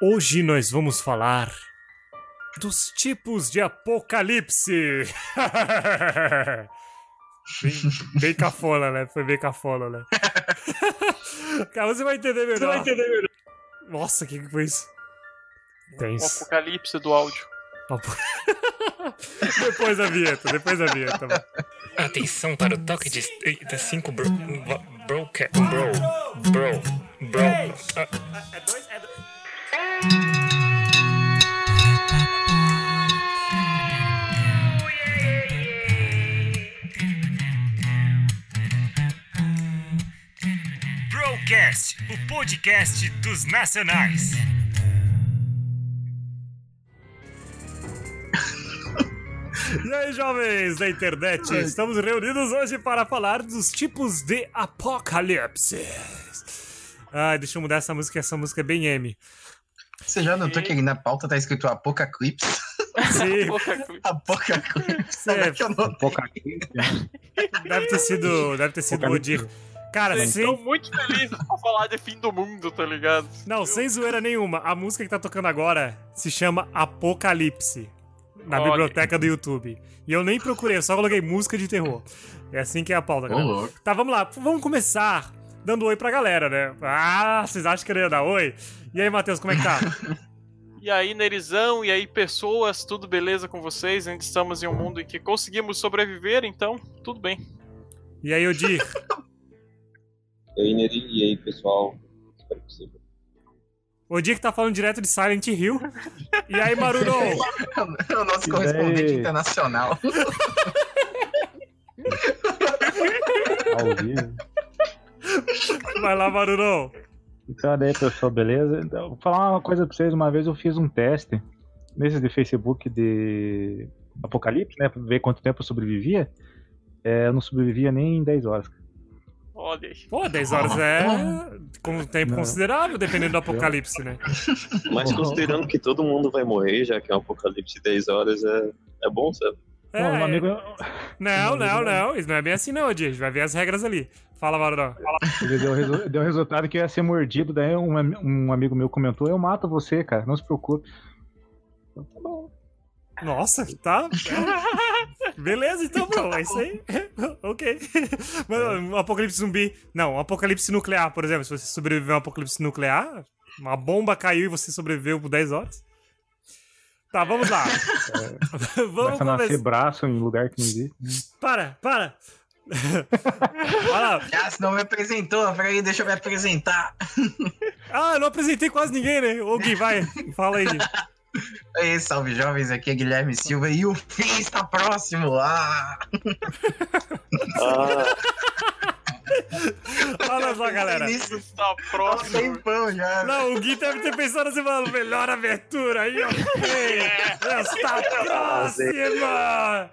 Hoje nós vamos falar dos tipos de apocalipse. bem cafona, né? Foi bem cafona, né? Cara, você vai entender melhor. Nossa, o que foi isso? O apocalipse do áudio. Depois da vinheta. Mano. Atenção para o toque de 5 bro. É dois. Brocast, o podcast dos nacionais. E aí, jovens da internet, estamos reunidos hoje para falar dos tipos de apocalipse. Deixa eu mudar essa música é bem M. Você já notou que ali na pauta tá escrito Apocalipse? Sim. Apocalipse. Deve ter sido o Odir. Cara, Vocês estão muito felizes pra falar de fim do mundo, tá ligado? Não, sem zoeira nenhuma. A música que tá tocando agora se chama Apocalipse. Na biblioteca do YouTube. E eu nem procurei, eu só coloquei música de terror. É assim que é a pauta, galera. Tá, vamos lá. Vamos começar dando oi pra galera, né? Vocês acham que eu ia dar oi? E aí, Matheus, como é que tá? E aí, Nerizão, e aí, pessoas, tudo beleza com vocês? Ainda estamos em um mundo em que conseguimos sobreviver, então, tudo bem. E aí, Odir? E aí, Neri, e aí, pessoal? Espero que seja. Odir que tá falando direto de Silent Hill. E aí, Maruno? É o nosso correspondente internacional. Ao vivo. Vai lá, Maruno. Então, daí, pessoal, beleza? Então, vou falar uma coisa pra vocês. Uma vez eu fiz um teste nesses de Facebook de Apocalipse, né? Pra ver quanto tempo eu sobrevivia. Eu não sobrevivia nem em 10 horas. Olha aí. Pô, 10 horas é com um tempo considerável, dependendo do apocalipse, né? Mas considerando que todo mundo vai morrer, já que é um apocalipse de 10 horas, é bom, sabe? Um amigo... Não. Isso não é bem assim, não, Odir. A gente vai ver as regras ali. Fala, Maruno. Ele deu o resultado que eu ia ser mordido. Daí um amigo meu comentou: eu mato você, cara, não se preocupe. Então tá bom. Nossa, tá? Beleza, então, bro, é isso aí. Ok. Mas um apocalipse zumbi. Não, um apocalipse nuclear, por exemplo. Se você sobreviver a um apocalipse nuclear, uma bomba caiu e você sobreviveu por 10 horas. Tá, vamos lá. Vamos começar. Nascer braço em lugar que não existe. Para. Não me apresentou, peraí, deixa eu me apresentar. Eu não apresentei quase ninguém, né? Ô, Gui, vai, fala aí. Ei, salve jovens, aqui é Guilherme Silva e o fim está próximo. Olha só, galera. Isso está próximo. Tempão já. Não, o Gui deve ter pensado assim, mano, melhor abertura aí, ó. Está próxima.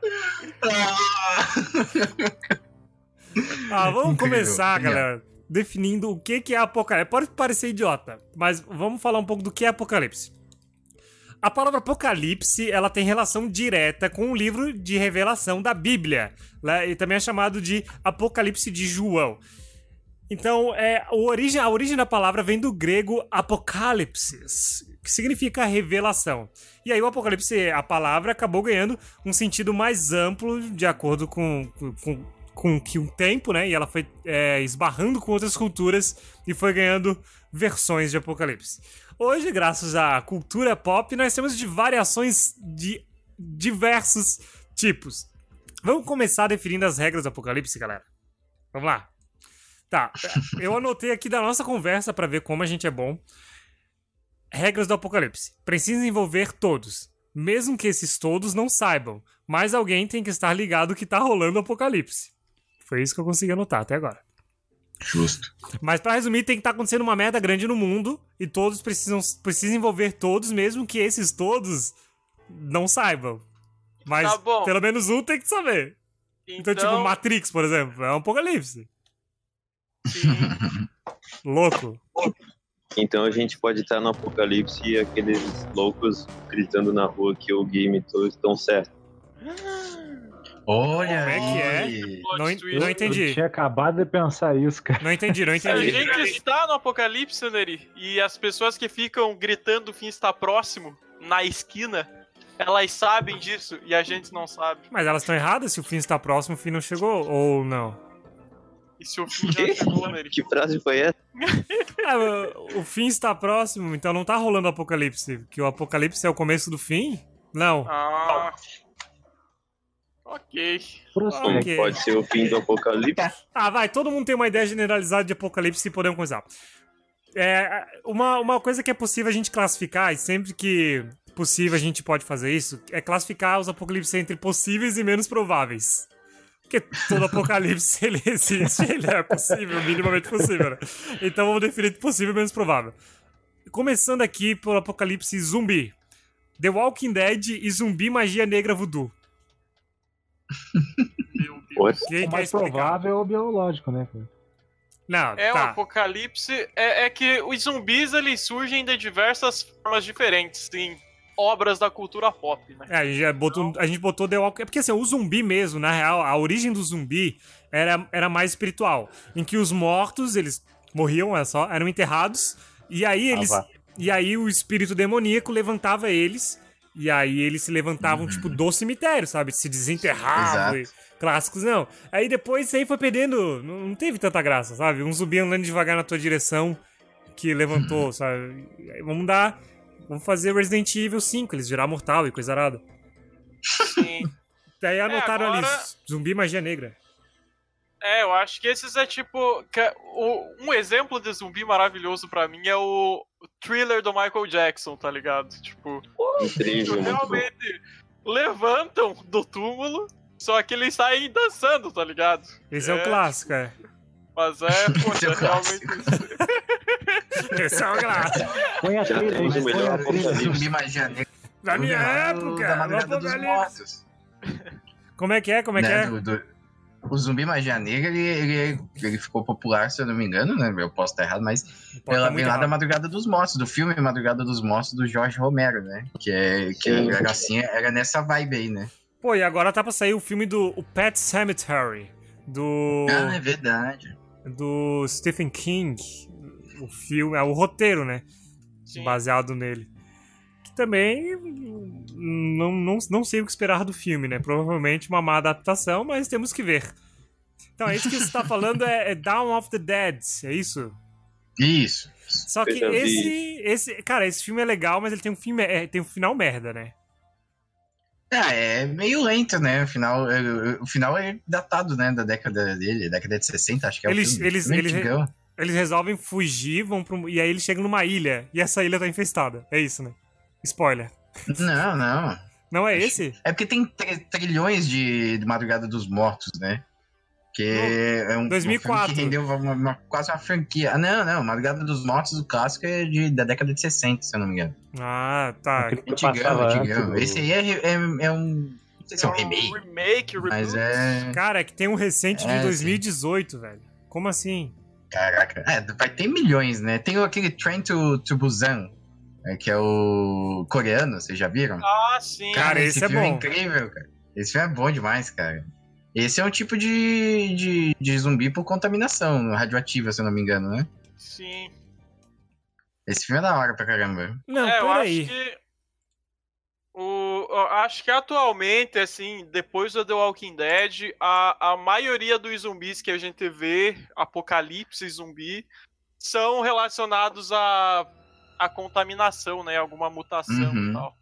Vamos começar, galera, definindo o que é apocalipse. Pode parecer idiota, mas vamos falar um pouco do que é apocalipse. A palavra apocalipse, ela tem relação direta com o livro de revelação da Bíblia, né? E também é chamado de Apocalipse de João. Então, a origem da palavra vem do grego apokalipsis, que significa revelação. E aí o apocalipse, a palavra, acabou ganhando um sentido mais amplo de acordo com que o tempo, né? E ela foi esbarrando com outras culturas e foi ganhando versões de apocalipse. Hoje, graças à cultura pop, nós temos de variações de diversos tipos. Vamos começar definindo as regras do apocalipse, galera? Vamos lá. Tá, eu anotei aqui da nossa conversa pra ver como a gente é bom. Regras do apocalipse. Precisa envolver todos, mesmo que esses todos não saibam, mas alguém tem que estar ligado que tá rolando o apocalipse. Foi isso que eu consegui anotar até agora. Justo. Mas pra resumir, tem que estar acontecendo uma merda grande no mundo e todos precisam envolver todos, mesmo que esses todos não saibam. Mas Tá pelo menos um tem que saber. Então, tipo, Matrix, por exemplo, é um apocalipse. Sim. Louco. Então a gente pode estar no apocalipse e aqueles loucos gritando na rua que o game todos estão certo. Olha Como é que é? aí. Não twist. não Eu entendi. tinha acabado de pensar isso, cara. Não entendi. A gente está no apocalipse, Neri, e as pessoas que ficam gritando o fim está próximo, na esquina, elas sabem disso e a gente não sabe. Mas elas estão erradas? Se o fim está próximo, o fim não chegou? Ou não? E se o fim já chegou, Neri? Que frase foi essa? O fim está próximo, então não tá rolando o apocalipse. Que o apocalipse é o começo do fim? Não. Ah. Ok. Como Ok. pode ser o fim do apocalipse? Vai, todo mundo tem uma ideia generalizada de apocalipse e podemos começar. Uma coisa que é possível a gente classificar, e sempre que possível a gente pode fazer isso, é classificar os apocalipses entre possíveis e menos prováveis. Porque todo apocalipse, ele existe, ele é possível, minimamente possível, né? Então vamos definir possível e menos provável. Começando aqui pelo apocalipse zumbi. The Walking Dead e zumbi magia negra voodoo. Meu Deus. Oi? Quem O quer mais explicar? provável é o biológico, né, cara? Não, É, o tá. apocalipse é que os zumbis eles surgem de diversas formas diferentes em obras da cultura pop, né? A gente botou The Walking... É porque assim, o zumbi mesmo, na real, a origem do zumbi era mais espiritual. Em que os mortos, eles morriam, eram enterrados, e aí E aí o espírito demoníaco levantava eles, e aí eles se levantavam, tipo, do cemitério, sabe? Se desenterravam, e clássicos, não. Aí depois isso aí foi perdendo, não teve tanta graça, sabe? Um zumbi andando devagar na tua direção, que levantou, sabe? Aí vamos fazer Resident Evil 5, eles virar mortal e coisa arada. Sim. Daí anotaram agora- ali, zumbi magia negra. Eu acho que esses é tipo. Um exemplo de zumbi maravilhoso pra mim é o Thriller do Michael Jackson, tá ligado? Tipo, Incrível, muito bom. realmente levantam do túmulo, só que eles saem dançando, tá ligado? Esse é o clássico, é. Mas Esse é o realmente. Esse é o clássico. Põe a Já trilha, temos o põe melhor a trilha. Zumbi magia negra. Na minha Da época, no Madrugada dos apocalipse. Mortos. Como é que é? Como é que Né, é? O Zumbi Magia Negra, ele ficou popular, se eu não me engano, né? Eu posso estar errado, mas Pode ela tá vem muito lá da errado. Madrugada dos Mortos, do filme Madrugada dos Mortos, do Jorge Romero, né? Que Sim. era assim, era nessa vibe aí, né? Pô, e agora tá pra sair o filme do o Pet Sematary, Ah, é verdade. do Stephen King. O filme, o roteiro, né? Sim. Baseado nele. Que também não sei o que esperar do filme, né? Provavelmente uma má adaptação, mas temos que ver. Então, é isso que você tá falando, é Dawn of the Dead, é isso? Isso. Só que Eu já vi. cara, esse filme é legal, mas ele tem um final merda, né? É meio lento, né? O final é datado, né? Da década dele, década de 60, acho que é o filme. Filme antigão. Eles resolvem fugir, e aí eles chegam numa ilha, e essa ilha tá infestada. É isso, né? Spoiler. Não. Não é esse? É porque tem trilhões de Madrugada dos Mortos, né? Que é um 2004. filme que rendeu quase uma franquia. Não. Madrugada dos Mortos, o clássico é da década de 60, se eu não me engano. Ah, tá. Aquele que passava Antigão. antes do- Esse aí é um... Não sei se é um remake, Remake, mas reboot. é... Cara, é que tem um recente de É, 2018, velho. Como assim? Caraca. Vai ter milhões, né? Tem aquele Train to Busan, que é o coreano, vocês já viram? Ah, sim. Cara, esse é filme bom. incrível, cara. Esse filme é bom demais, cara. Esse é um tipo de zumbi por contaminação radioativa, se eu não me engano, né? Sim. Esse filme é da hora pra caramba. Não, Eu peraí. acho que. Acho que atualmente, assim, depois do The Walking Dead, a maioria dos zumbis que a gente vê, apocalipse zumbi, são relacionados à contaminação, né? Alguma mutação Uhum. e tal.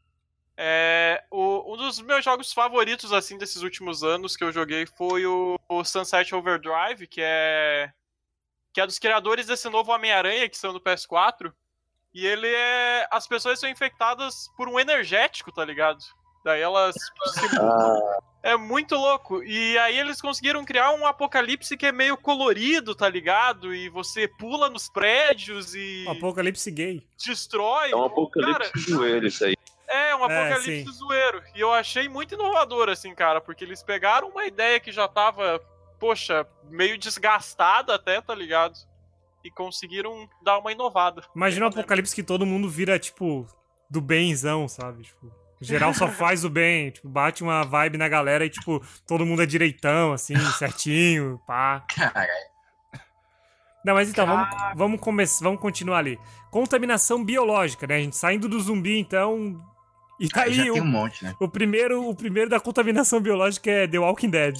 Um dos meus jogos favoritos, assim, desses últimos anos que eu joguei foi o Sunset Overdrive, que é dos criadores desse novo Homem-Aranha, que são do PS4. E ele as pessoas são infectadas por um energético, tá ligado? Daí elas é muito louco. E aí eles conseguiram criar um apocalipse que é meio colorido, tá ligado? E você pula nos prédios e Apocalipse gay. destrói. É um apocalipse zoeiro isso aí. É, um apocalipse sim. zoeiro. E eu achei muito inovador, assim, cara, porque eles pegaram uma ideia que já tava, poxa, meio desgastada até, tá ligado? E conseguiram dar uma inovada. Imagina um apocalipse que todo mundo vira, tipo, do benzão, sabe? Tipo, Geral só faz o bem, tipo, bate uma vibe na galera e, tipo, todo mundo é direitão, assim, certinho, pá. Caralho. Não, mas então, vamos continuar ali. Contaminação biológica, né? A gente saindo do zumbi, então... E tá aí Já tem um monte, né? o primeiro da contaminação biológica é The Walking Dead.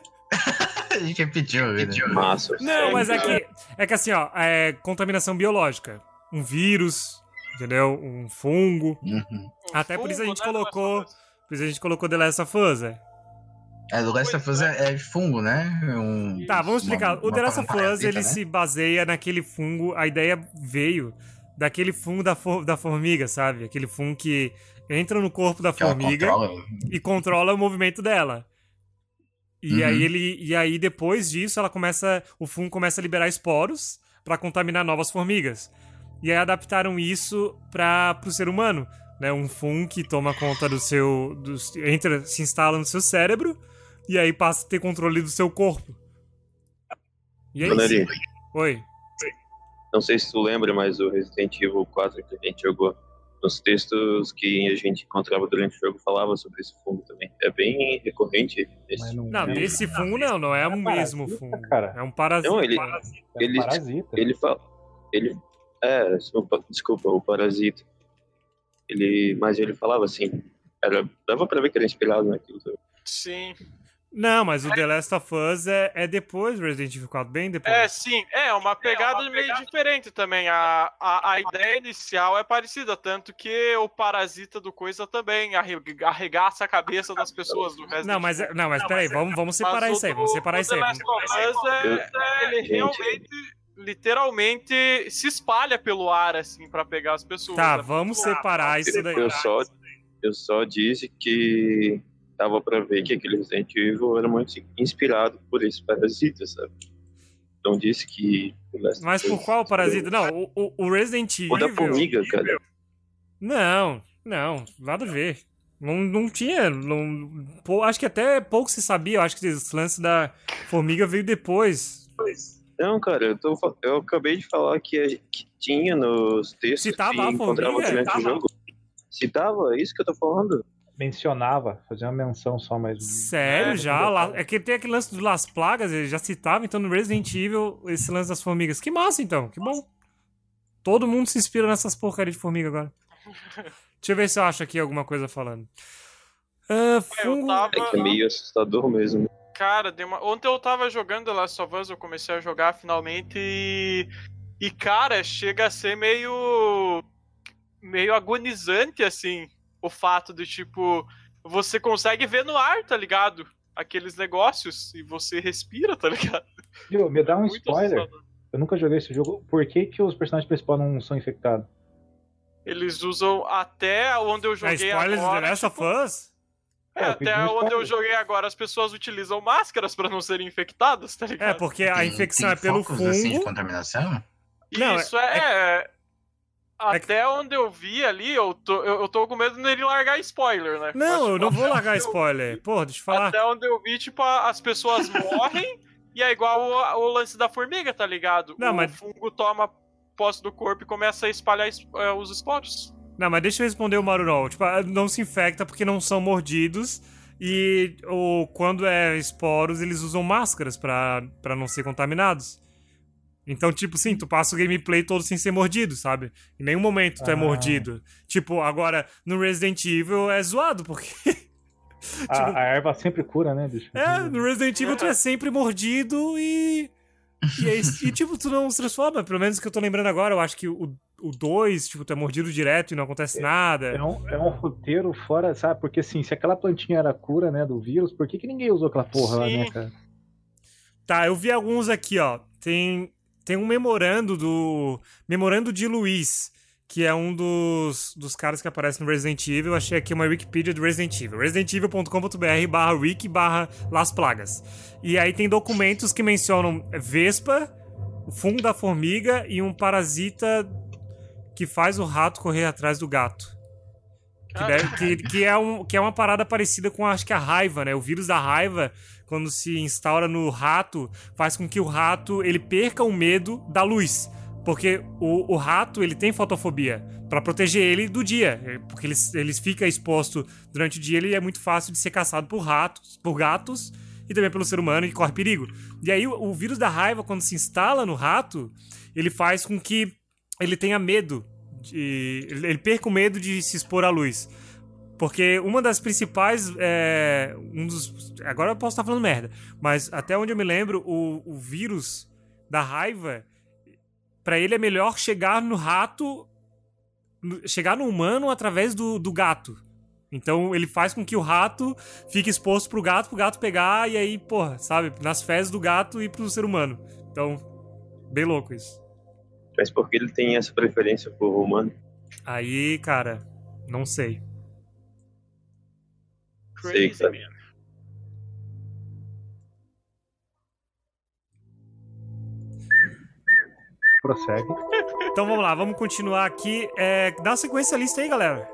A gente repetiu. Massa. Não, mas é que assim, ó, é contaminação biológica. Um vírus, entendeu? Um fungo. Uhum. Até por isso a gente colocou... Por isso a gente colocou The Last of Us, The Last of Us é fungo, né? Tá, vamos explicar. O The Last of Us, ele né? se baseia naquele fungo... A ideia veio daquele fungo da formiga, sabe? Aquele fungo que entra no corpo da formiga e controla o movimento dela. E aí depois disso, o fungo começa a liberar esporos pra contaminar novas formigas. E aí adaptaram isso pro ser humano, né? Um fungo que toma conta se instala no seu cérebro e aí passa a ter controle do seu corpo. E é isso. Oi. Não sei se tu lembra, mas o Resident Evil 4 que a gente jogou, nos textos que a gente encontrava durante o jogo falava sobre esse fungo também. É bem recorrente esse. Não, desse fungo não é o mesmo fungo. Cara. É um parasita. Não, Parasita. Ele fala. Desculpa, o parasita. Mas ele falava assim. Dava pra ver que era inspirado naquilo também. Sim. Não, mas o The Last of Us é depois do Resident Evil 4, bem depois. Sim. É uma pegada meio diferente também. A ideia inicial é parecida, tanto que o parasita do coisa também arregaça a cabeça das pessoas do Resident Evil. Não, mas peraí, vamos separar isso aí, vamos separar isso aí. O The Last of Us, ele realmente, literalmente, se espalha pelo ar, assim, pra pegar as pessoas. Tá, vamos separar isso daí. Eu só disse que dava pra ver que aquele Resident Evil era muito inspirado por esse parasita, sabe? Então disse que... Mas por qual parasita? Não, o Resident Evil... O da formiga, cara. Não, nada a ver. Não tinha... acho que até pouco se sabia. Eu acho que esse lance da formiga veio depois. Não, cara, eu acabei de falar que tinha nos textos Citava que a encontrava formiga? durante o jogo. Citava, é isso que eu tô falando. Mencionava, fazia uma menção só, mas... Sério, já? É que tem aquele lance do Las Plagas, ele já citava, então no Resident Evil, esse lance das formigas. Que massa, então, que bom. Todo mundo se inspira nessas porcarias de formiga agora. Deixa eu ver se eu acho aqui alguma coisa falando. Fungo... É que é meio assustador mesmo. Cara, ontem eu tava jogando The Last of Us, eu comecei a jogar finalmente e cara, chega a ser meio agonizante, assim, o fato de, tipo, você consegue ver no ar, tá ligado? Aqueles negócios e você respira, tá ligado? Viu, me dá um spoiler. Assustador. Eu nunca joguei esse jogo. Por que os personagens principais não são infectados? Eles usam até onde eu joguei spoilers agora. de The Last of Us? Até onde eu joguei agora, as pessoas utilizam máscaras pra não serem infectadas, tá ligado? Porque a infecção é pelo fungo. Assim, de contaminação? Isso até onde eu vi ali, eu tô com medo dele largar spoiler, né? Não, eu não vou largar spoiler. Pô, deixa eu falar. Até onde eu vi, tipo, as pessoas morrem e é igual o lance da formiga, tá ligado? O fungo toma posse do corpo e começa a espalhar os esporos. Não, mas deixa eu responder o Marurol. Tipo, não se infecta porque não são mordidos e quando é esporos, eles usam máscaras pra não ser contaminados. Então, tipo, sim, tu passa o gameplay todo sem ser mordido, sabe? Em nenhum momento tu é mordido. Tipo, agora, no Resident Evil é zoado, porque... A erva sempre cura, né, bicho? No Resident Evil tu é sempre mordido e tipo, tu não se transforma. Pelo menos que eu tô lembrando agora, eu acho que o 2, tipo, tu é mordido direto e não acontece nada. É um roteiro fora, sabe? Porque, assim, se aquela plantinha era a cura, né, do vírus, por que ninguém usou aquela porra lá, né, cara? Tá, eu vi alguns aqui, ó. Tem um memorando de Luiz, que é um dos caras que aparece no Resident Evil. Eu achei aqui uma Wikipedia do Resident Evil. residentevil.com.br/wiki/Las Plagas. E aí tem documentos que mencionam Vespa, o fungo da formiga e um parasita que faz o rato correr atrás do gato. Que é uma parada parecida com, acho que a raiva, né? O vírus da raiva, quando se instaura no rato, faz com que o rato ele perca o medo da luz. Porque o rato, ele tem fotofobia pra proteger ele do dia. Porque ele fica exposto durante o dia, ele é muito fácil de ser caçado por gatos e também pelo ser humano, que corre perigo. E aí o vírus da raiva, quando se instala no rato, ele faz com que ele tenha medo, ele perca o medo de se expor à luz. Porque uma das principais, agora eu posso estar falando merda, mas até onde eu me lembro, o vírus da raiva, pra ele é melhor chegar no rato, chegar no humano através do gato. Então ele faz com que o rato fique exposto pro gato pegar e aí, porra, sabe, nas fezes do gato e pro ser humano. Então, bem louco isso. Mas por que ele tem essa preferência por humano? Aí, cara, não sei. Sei, Crazy, sabe? man. Prossegue. Então vamos lá, vamos continuar aqui. Dá uma sequência à lista aí, galera.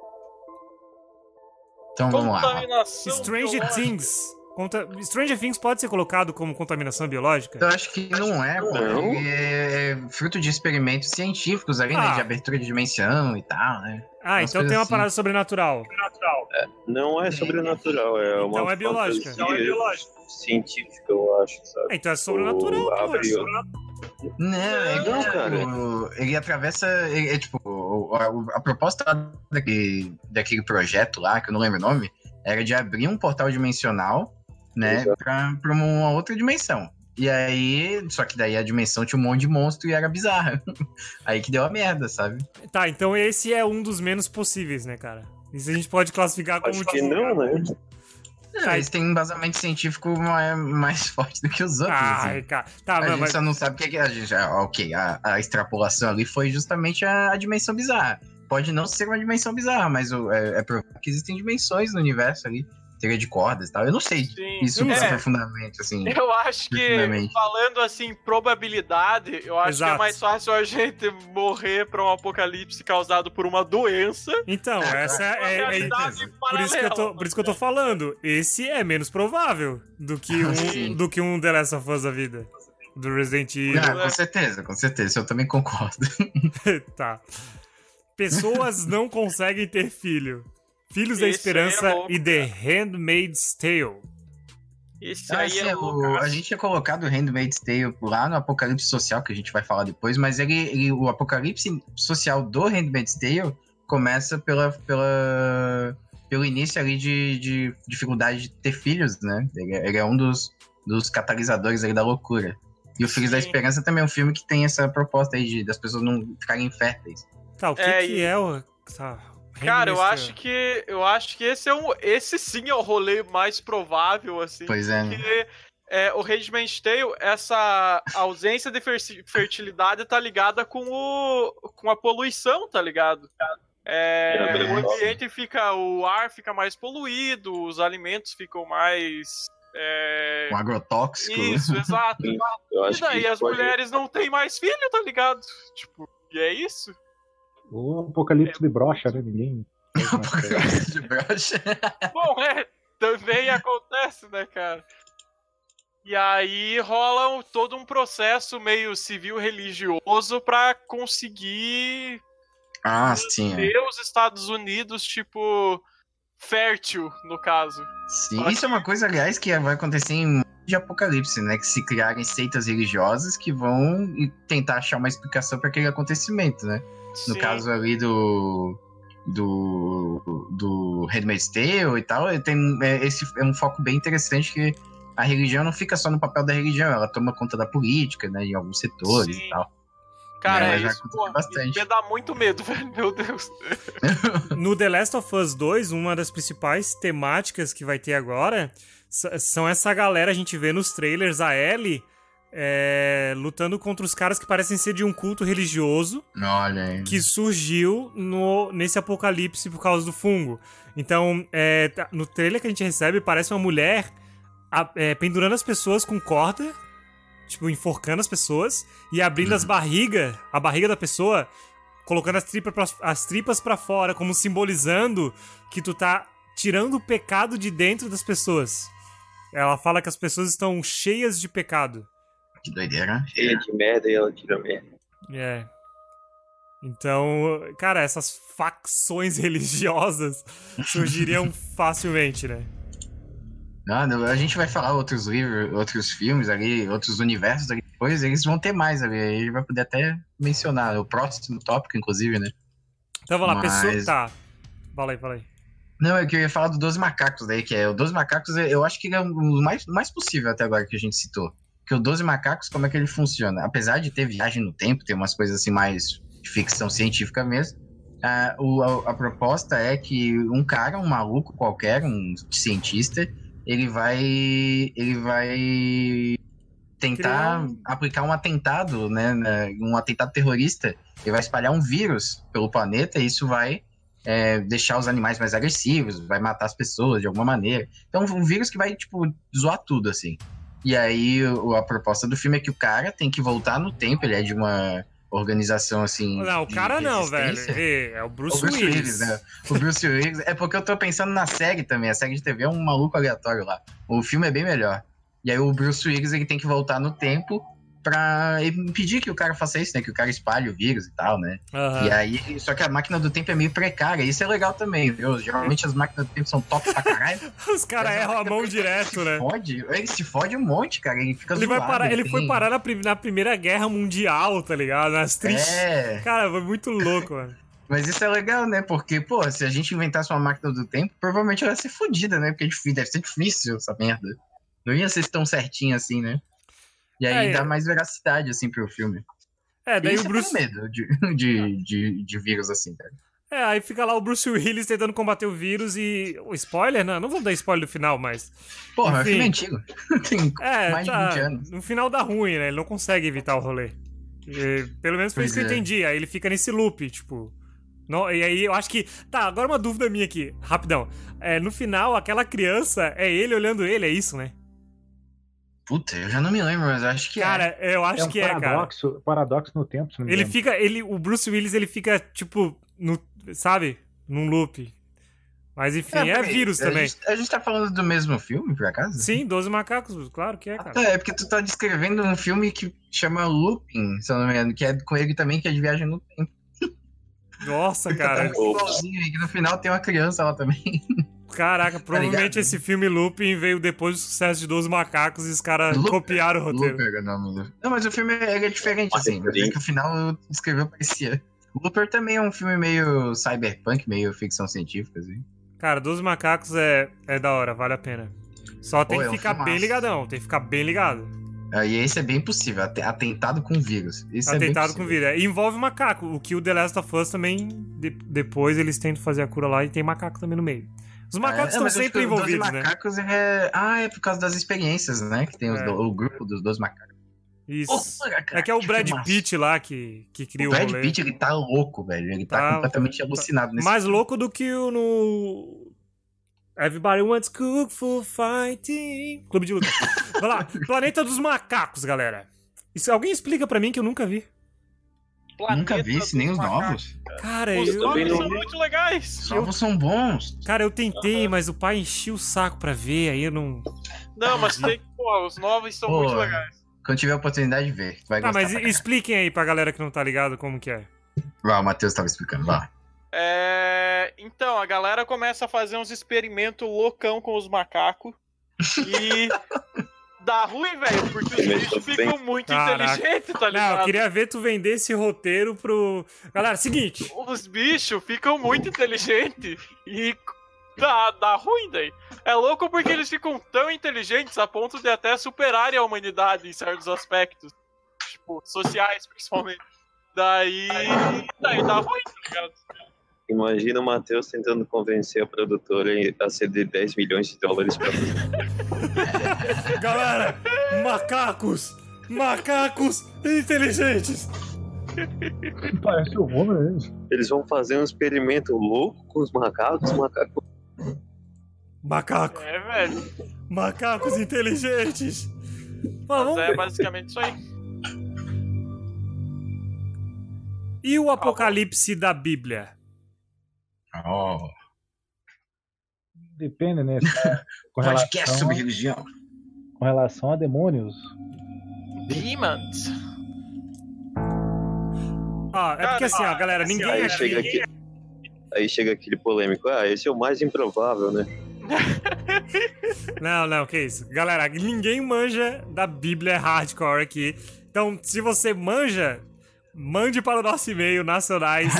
Então vamos lá. Contaminação Stranger biológica. Things. Stranger Things pode ser colocado como contaminação biológica? Eu acho que não é, porque Não. é fruto de experimentos científicos ali, né? De abertura de dimensão e tal, né? Ah, Umas então coisas tem uma assim. parada sobrenatural. Não é sobrenatural, é uma Então é biológica. fantasia científica, eu acho, sabe? Então é sobrenatural, pô. Abre- Não, Não, cara. Ele atravessa. É tipo, a proposta daquele projeto lá, que eu não lembro o nome, era de abrir um portal dimensional, né, Exato. pra uma outra dimensão. E aí, só que daí a dimensão tinha um monte de monstro e era bizarra. Aí que deu a merda, sabe? Tá, então esse é um dos menos possíveis, né, cara? Isso a gente pode classificar como... Acho que não, né? Eles têm um embasamento científico mais forte do que os outros. Ai, assim. cara. Tá, A gente mas... só não sabe o que é que a gente. Ok, a extrapolação ali foi justamente a dimensão bizarra. Pode não ser uma dimensão bizarra, mas é provável que existem dimensões no universo ali. Teoria de cordas e tal. Eu não sei Sim. isso É. profundamente, assim. Eu acho que, Profundamente. falando assim, probabilidade, eu acho que Exato. é mais fácil a gente morrer pra um apocalipse causado por uma doença. Então, essa Uma realidade por isso que eu tô falando. Esse é menos provável do que um The Last of Us da vida. Do Resident Evil. Ah, com certeza. Eu também concordo. Tá. Pessoas não conseguem ter filho. Filhos da Esse Esperança aí é louco, e The Handmaid's Tale. Esse aí é louco. A gente tinha colocado o Handmaid's Tale lá no Apocalipse Social, que a gente vai falar depois, mas o Apocalipse Social do Handmaid's Tale começa pelo início ali de dificuldade de ter filhos, né? Ele é um dos catalisadores ali da loucura. E o Filhos da Sim. Esperança também é um filme que tem essa proposta aí das pessoas não ficarem inférteis. Tá, o que é o... Tá. Cara, eu Handmaid's acho que esse sim é o rolê mais provável, assim. Pois é, né? Porque o Handmaid's Tale, essa ausência de fertilidade tá ligada com a poluição, tá ligado? O ambiente o ar fica mais poluído, os alimentos ficam mais... Um agrotóxico. Isso, exato. Eu E acho daí que as pode- mulheres não têm mais filho, tá ligado? Tipo, e é isso? O apocalipse de brocha, né? Ninguém. Apocalipse de brocha. Bom, também acontece, né, cara? E aí rola todo um processo meio civil-religioso pra conseguir Ah, sim. ter os Estados Unidos, tipo, fértil, no caso. Sim, isso é uma coisa, aliás, que vai acontecer em um monte de apocalipse, né? Que se criarem seitas religiosas que vão tentar achar uma explicação para aquele acontecimento, né? No Sim. caso ali do Handmaid's Tale e tal, esse é um foco bem interessante que a religião não fica só no papel da religião, ela toma conta da política, né? Em alguns setores Sim. e tal. Cara, Já isso, aconteceu pô, bastante. me dá muito medo, velho, meu Deus. No The Last of Us 2, uma das principais temáticas que vai ter agora são essa galera, a gente vê nos trailers, a Ellie lutando contra os caras que parecem ser de um culto religioso Olha aí. que surgiu nesse apocalipse por causa do fungo. Então, no trailer que a gente recebe, parece uma mulher pendurando as pessoas com corda, tipo, enforcando as pessoas e abrindo a barriga da pessoa, colocando as tripas pra fora, como simbolizando que tu tá tirando o pecado de dentro das pessoas. Ela fala que as pessoas estão cheias de pecado. Que doideira. Cheia de merda e ela tira merda. É. Então, cara, essas facções religiosas surgiriam facilmente, né? A gente vai falar outros livros, outros filmes ali, outros universos ali depois, eles vão ter mais ali. Aí a gente vai poder até mencionar o próximo tópico, inclusive, né? Então, vamos lá, Mas- pessoa... Tá. Fala aí. Não, é que eu ia falar do 12 Macacos daí, que é o 12 Macacos, eu acho que ele é o mais possível até agora que a gente citou. Que o 12 Macacos, como é que ele funciona? Apesar de ter viagem no tempo, ter umas coisas assim mais de ficção científica mesmo, a proposta é que um cara, um maluco qualquer, um cientista, ele vai tentar aplicar um atentado, né, um atentado terrorista. Ele vai espalhar um vírus pelo planeta e isso vai deixar os animais mais agressivos, vai matar as pessoas de alguma maneira. Então, um vírus que vai, tipo, zoar tudo, assim. E aí, a proposta do filme é que o cara tem que voltar no tempo, ele é de uma organização, assim... Não, o cara de não, velho. resistência. É o Bruce Willis. né? O Bruce Willis. É porque eu tô pensando na série também. A série de TV é um maluco aleatório lá. O filme é bem melhor. E aí o Bruce Willis, ele tem que voltar no tempo pra impedir que o cara faça isso, né? Que o cara espalhe o vírus e tal, né? Aham. E aí, só que a máquina do tempo é meio precária. Isso é legal também, viu? Geralmente as máquinas do tempo são top pra caralho. Os caras erram a mão direto, né? Ele se fode um monte, cara. Ele fica Ele vai zoado, parar, ele tem- foi parar na Primeira Guerra Mundial, tá ligado? Nas trincheiras. É, Cara, foi muito louco, mano. mas isso é legal, né? Porque, pô, se a gente inventasse uma máquina do tempo, provavelmente ela ia ser fodida, né? Porque deve ser difícil essa merda. Não ia ser tão certinho assim, né? E aí dá mais veracidade, assim, pro filme. Daí Isso o eu Bruce... tenho medo de vírus assim, cara. aí fica lá o Bruce Willis tentando combater o vírus e... O spoiler? Não vamos dar spoiler do final, mas... Porra, Enfim. é filme antigo. Tem mais de 20 anos. No final dá ruim, né? Ele não consegue evitar o rolê. Pelo menos foi isso que eu Pois é. entendi. Aí ele fica nesse loop, tipo... E aí eu acho que... Tá, agora uma dúvida minha aqui, rapidão. No final, aquela criança, é ele olhando ele, é isso, né? Puta, eu já não me lembro, mas eu acho que Cara, eu acho É um que cara. paradoxo no tempo, se não me Ele engano. fica... O Bruce Willis, ele fica, tipo... Sabe? Num loop. Mas enfim, é peraí, vírus também. A gente tá falando do mesmo filme, por acaso? Sim, 12 macacos, claro que é, cara. É porque tu tá descrevendo um filme que chama Looping, se eu não me engano, que é com ele também, que é de viagem no tempo. Nossa, cara. Tá igualzinho, e que no final tem uma criança lá também. Caraca, provavelmente ligado? esse filme Looping veio depois do sucesso de 12 macacos e os caras Looper. copiaram o roteiro. Looper é o nome do... Não, mas o filme ele é diferente, assim. Mas é que o final descreveu parecia. Looper também é um filme meio cyberpunk, meio ficção científica, assim. Cara, 12 macacos é da hora, vale a pena. Só tem Pô, que é um ficar bem filmaço. ligadão, tem que ficar bem ligado. E esse é bem possível, atentado com vírus. Isso é bem Atentado com possível. vida. E envolve macaco, o que o The Last of Us também, depois eles tentam fazer a cura lá e tem macaco também no meio. Os macacos estão mas eu sempre acho que os envolvidos, 12 né? macacos é por causa das experiências, né? Que tem o grupo dos 12 macacos. Isso. Porra, cara, É que é o Brad filmaço. Pitt lá que cria O o Brad rolê. Pitt, ele tá louco, velho. Ele tá completamente alucinado nesse Mais filme. louco do que o no... Everybody wants Kung Fu Fighting. Clube de luta. Vai lá. Planeta dos Macacos, galera. Isso, alguém explica pra mim que eu nunca vi. Nunca vi esse, nem os dos macacos. novos. Cara, Os eu... novos não são vi. muito legais. Os novos são bons. Cara, eu tentei, mas o pai enchia o saco pra ver, aí eu não... Não, mas tem, pô, os novos são Pô, muito legais. Quando tiver a oportunidade de ver, vai Tá, gostar. mas pra caralho. expliquem aí pra galera que não tá ligado como que é. Vai, o Matheus tava explicando, vai. Então, a galera começa a fazer uns experimentos loucão com os macacos. E dá ruim, velho, porque os Começou bichos ficam bem. muito Caraca. inteligentes, tá Não, ligado? eu queria ver tu vender esse roteiro pro... Galera, seguinte. Os bichos ficam muito inteligentes e dá ruim daí. É louco porque eles ficam tão inteligentes a ponto de até superarem a humanidade em certos aspectos. Tipo, sociais, principalmente. Daí dá ruim, tá ligado? Imagina o Matheus tentando convencer a produtora a ceder 10 milhões de dólares pra você. Galera, macacos inteligentes. Parece o Homer mesmo. Eles vão fazer um experimento louco com os macacos. Macacos inteligentes. Mas Vamos é ver. basicamente isso aí. E o apocalipse da Bíblia? Oh, Depende, né? Com podcast sobre religião. relação a demônios. Demons. É porque assim, ó, galera, ninguém Aí chega aquele polêmico. Esse é o mais improvável, né? Não, que isso. Galera, ninguém manja da Bíblia hardcore aqui. Então, se você manja, mande para o nosso e-mail nacionais.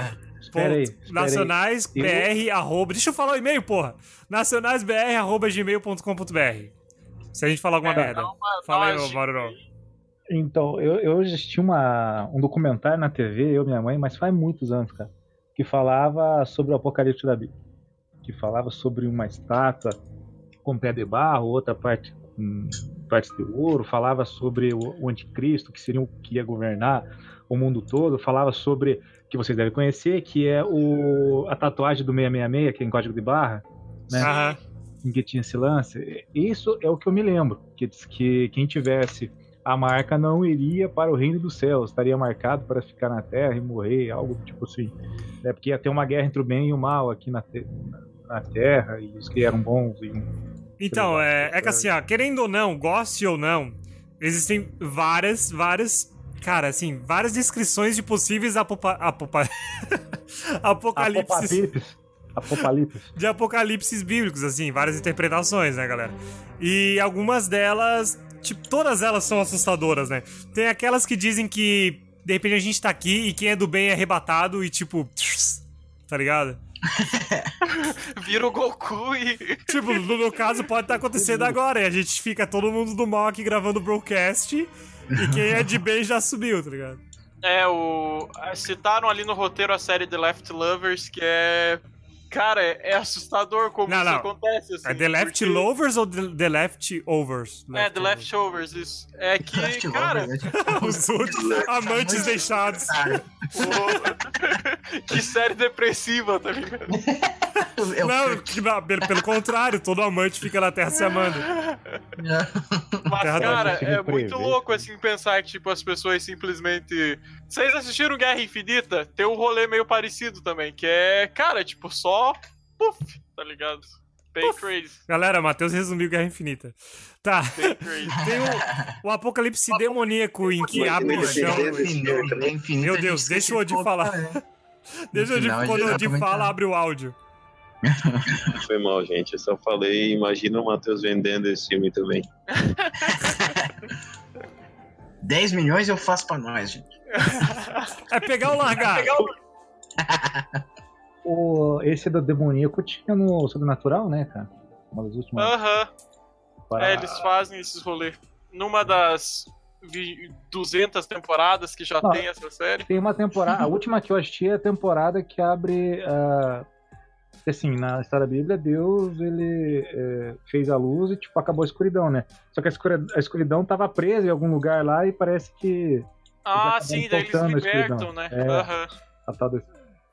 nacionaispr, arroba... Deixa eu falar o e-mail, porra. nacionaisbr@gmail.com.br. Se a gente falar alguma merda. Fala aí, Mauro. Então, eu assisti um documentário na TV, eu e minha mãe, mas faz muitos anos, cara, que falava sobre o Apocalipse da Bíblia. Que falava sobre uma estátua com pé de barro, outra parte com partes de ouro, falava sobre o anticristo, que seria o que ia governar o mundo todo, falava sobre, que vocês devem conhecer, que é a tatuagem do 666, que é em código de barra, né? Em que tinha esse lance. Isso é o que eu me lembro, que diz que quem tivesse a marca não iria para o reino dos céus, estaria marcado para ficar na terra e morrer, algo tipo assim. É porque ia ter uma guerra entre o bem e o mal aqui na terra, e os que eram bons. Então, é que assim, ó, querendo ou não, goste ou não, existem várias, cara, assim, várias descrições de possíveis de apocalipses bíblicos, assim, várias interpretações, né, galera? E algumas delas, tipo, todas elas são assustadoras, né? Tem aquelas que dizem que, de repente, a gente tá aqui e quem é do bem é arrebatado e, tipo, tá ligado? Vira o Goku e... Tipo, no caso, pode estar acontecendo agora. E a gente fica todo mundo do mal aqui gravando o broadcast e quem é de bem já subiu, tá ligado? Citaram ali no roteiro a série The Leftovers, que é... Cara, é assustador como isso acontece. Assim, é The Leftovers ou The Leftovers? The Leftovers, isso. É que, cara... Os outros amantes deixados. Que série depressiva, tá ligado? Não, pelo contrário, todo amante fica na Terra se amando. Mas, cara, é muito louco, assim, pensar que, tipo, as pessoas simplesmente... Vocês assistiram Guerra Infinita? Tem um rolê meio parecido também, que é, cara, tipo, só... Puf, tá ligado? Bem crazy. Galera, Matheus resumiu Guerra Infinita. Tá. Bem crazy. Tem o apocalipse demoníaco em que abre o chão. Meu Deus, deixa o Odi falar. Deixa o Odi, quando o Odi fala, abre o áudio. Foi mal, gente. Eu só falei, imagina o Matheus vendendo esse filme também. 10 milhões eu faço pra nós, gente. É pegar ou largar? Esse do demoníaco tinha no Sobrenatural, né, cara? Uma das últimas. Eles fazem esses rolês. Numa das 200 temporadas que já tem essa série. Tem uma temporada, a última que eu assisti é a temporada que abre... assim, na história da Bíblia, Deus, ele fez a luz e, tipo, acabou a escuridão, né? Só que a escuridão tava presa em algum lugar lá e parece que... sim, daí eles libertam, né? A tal desse...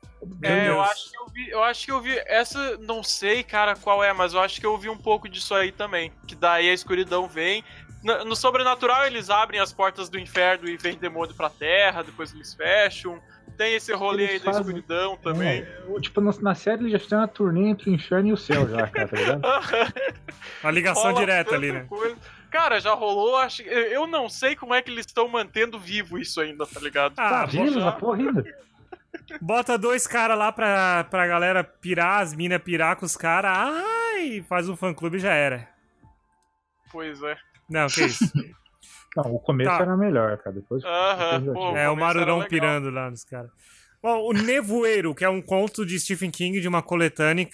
eu acho que eu vi essa, não sei, cara, qual é, mas eu acho que eu vi um pouco disso aí também, que daí a escuridão vem, no Sobrenatural eles abrem as portas do inferno e vem demônio pra terra, depois eles fecham, tem esse rolê aí da escuridão também. Tipo, na série eles já fizeram uma turnê entre o inferno e o céu já, cara, tá ligado? Uma ligação direta ali, né? Cara, já rolou, eu não sei como é que eles estão mantendo vivo isso ainda, tá ligado? Tá vivo essa porra ainda? Bota 2 caras lá pra galera pirar, as minas pirar com os caras. Ai, faz um fã-clube e já era. Pois é. Não, que isso? Não, o começo era melhor, cara. Depois o Marurão pirando lá nos caras. Bom, o Nevoeiro, que é um conto de Stephen King, de uma coletânea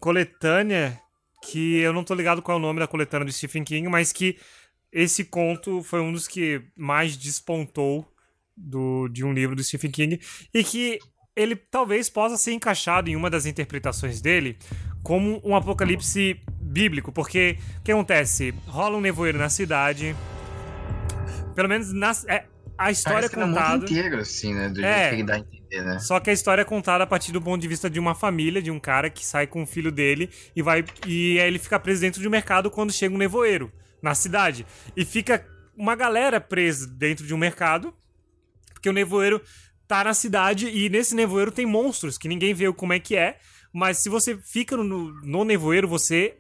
que eu não tô ligado qual é o nome da coletânea de Stephen King, mas que esse conto foi um dos que mais despontou de um livro do Stephen King, e que ele talvez possa ser encaixado em uma das interpretações dele como um apocalipse bíblico, porque o que acontece? Rola um nevoeiro na cidade, pelo menos a história é contada... no mundo inteiro, assim, né? Do jeito que ele dá a entender, né? Só que a história é contada a partir do ponto de vista de uma família, de um cara que sai com o filho dele e aí ele fica preso dentro de um mercado quando chega um nevoeiro na cidade. E fica uma galera presa dentro de um mercado, porque o nevoeiro tá na cidade e nesse nevoeiro tem monstros que ninguém vê como é que é, mas se você fica no nevoeiro, você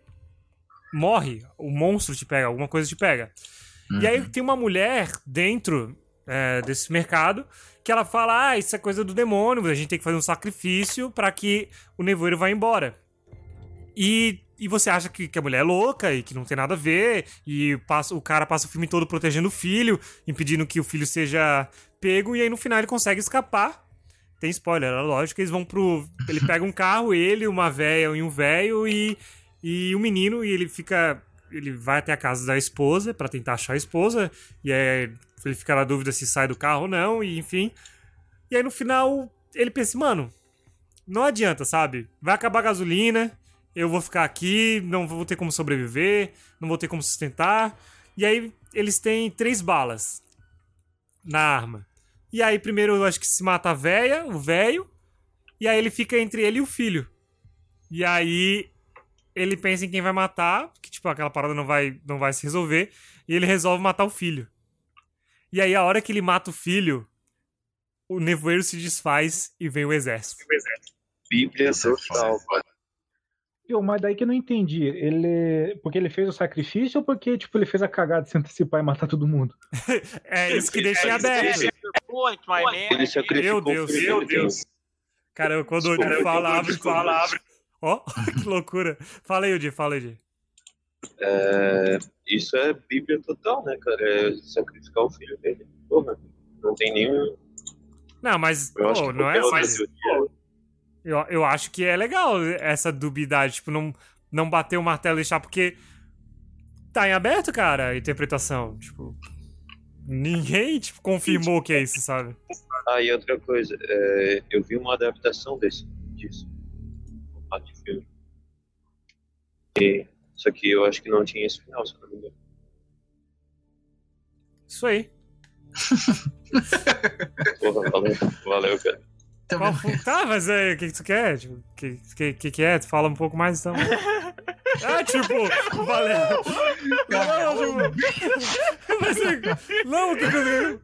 morre. O monstro te pega, alguma coisa te pega. E aí tem uma mulher dentro desse mercado, que ela fala, isso é coisa do demônio, a gente tem que fazer um sacrifício pra que o nevoeiro vá embora. E você acha que a mulher é louca e que não tem nada a ver, e o cara passa o filme todo protegendo o filho, impedindo que o filho seja pego, e aí no final ele consegue escapar. Tem spoiler, é lógico, eles vão ele pega um carro, ele, uma véia e um véio, e o menino, e ele vai até a casa da esposa pra tentar achar a esposa, e aí ele fica na dúvida se sai do carro ou não, e enfim. E aí no final ele pensa, mano, não adianta, sabe? Vai acabar a gasolina, eu vou ficar aqui, não vou ter como sobreviver, não vou ter como sustentar. E aí eles têm 3 balas na arma. E aí primeiro eu acho que se mata a véia, o véio, e aí ele fica entre ele e o filho. E aí ele pensa em quem vai matar, que tipo, aquela parada não vai se resolver, e ele resolve matar o filho. E aí a hora que ele mata o filho, o nevoeiro se desfaz e vem o exército. Bíblia total, cara. Mas daí que eu não entendi. Porque ele fez o sacrifício ou porque tipo, ele fez a cagada de se antecipar e matar todo mundo? É isso que deixa em aberto. Ele sacrificou. Meu Deus. Cara, quando o Odi fala, abre. Ó, que loucura. Fala aí, Odi. Isso é Bíblia total, né, cara? É sacrificar o filho dele. Porra, não tem nenhum... Não, mas não é assim. Eu acho que é legal essa dubiedade, tipo, não bater o martelo e deixar, porque tá em aberto, cara, a interpretação. Tipo, ninguém, tipo, confirmou que é isso, sabe? E outra coisa, eu vi uma adaptação disso, de filme. Só que eu acho que não tinha esse final, se não me engano. Isso aí. Porra, valeu, cara. Tá, mas o que tu quer? Tipo, que é? Tu fala um pouco mais, então. Valeu. Não, que coisa.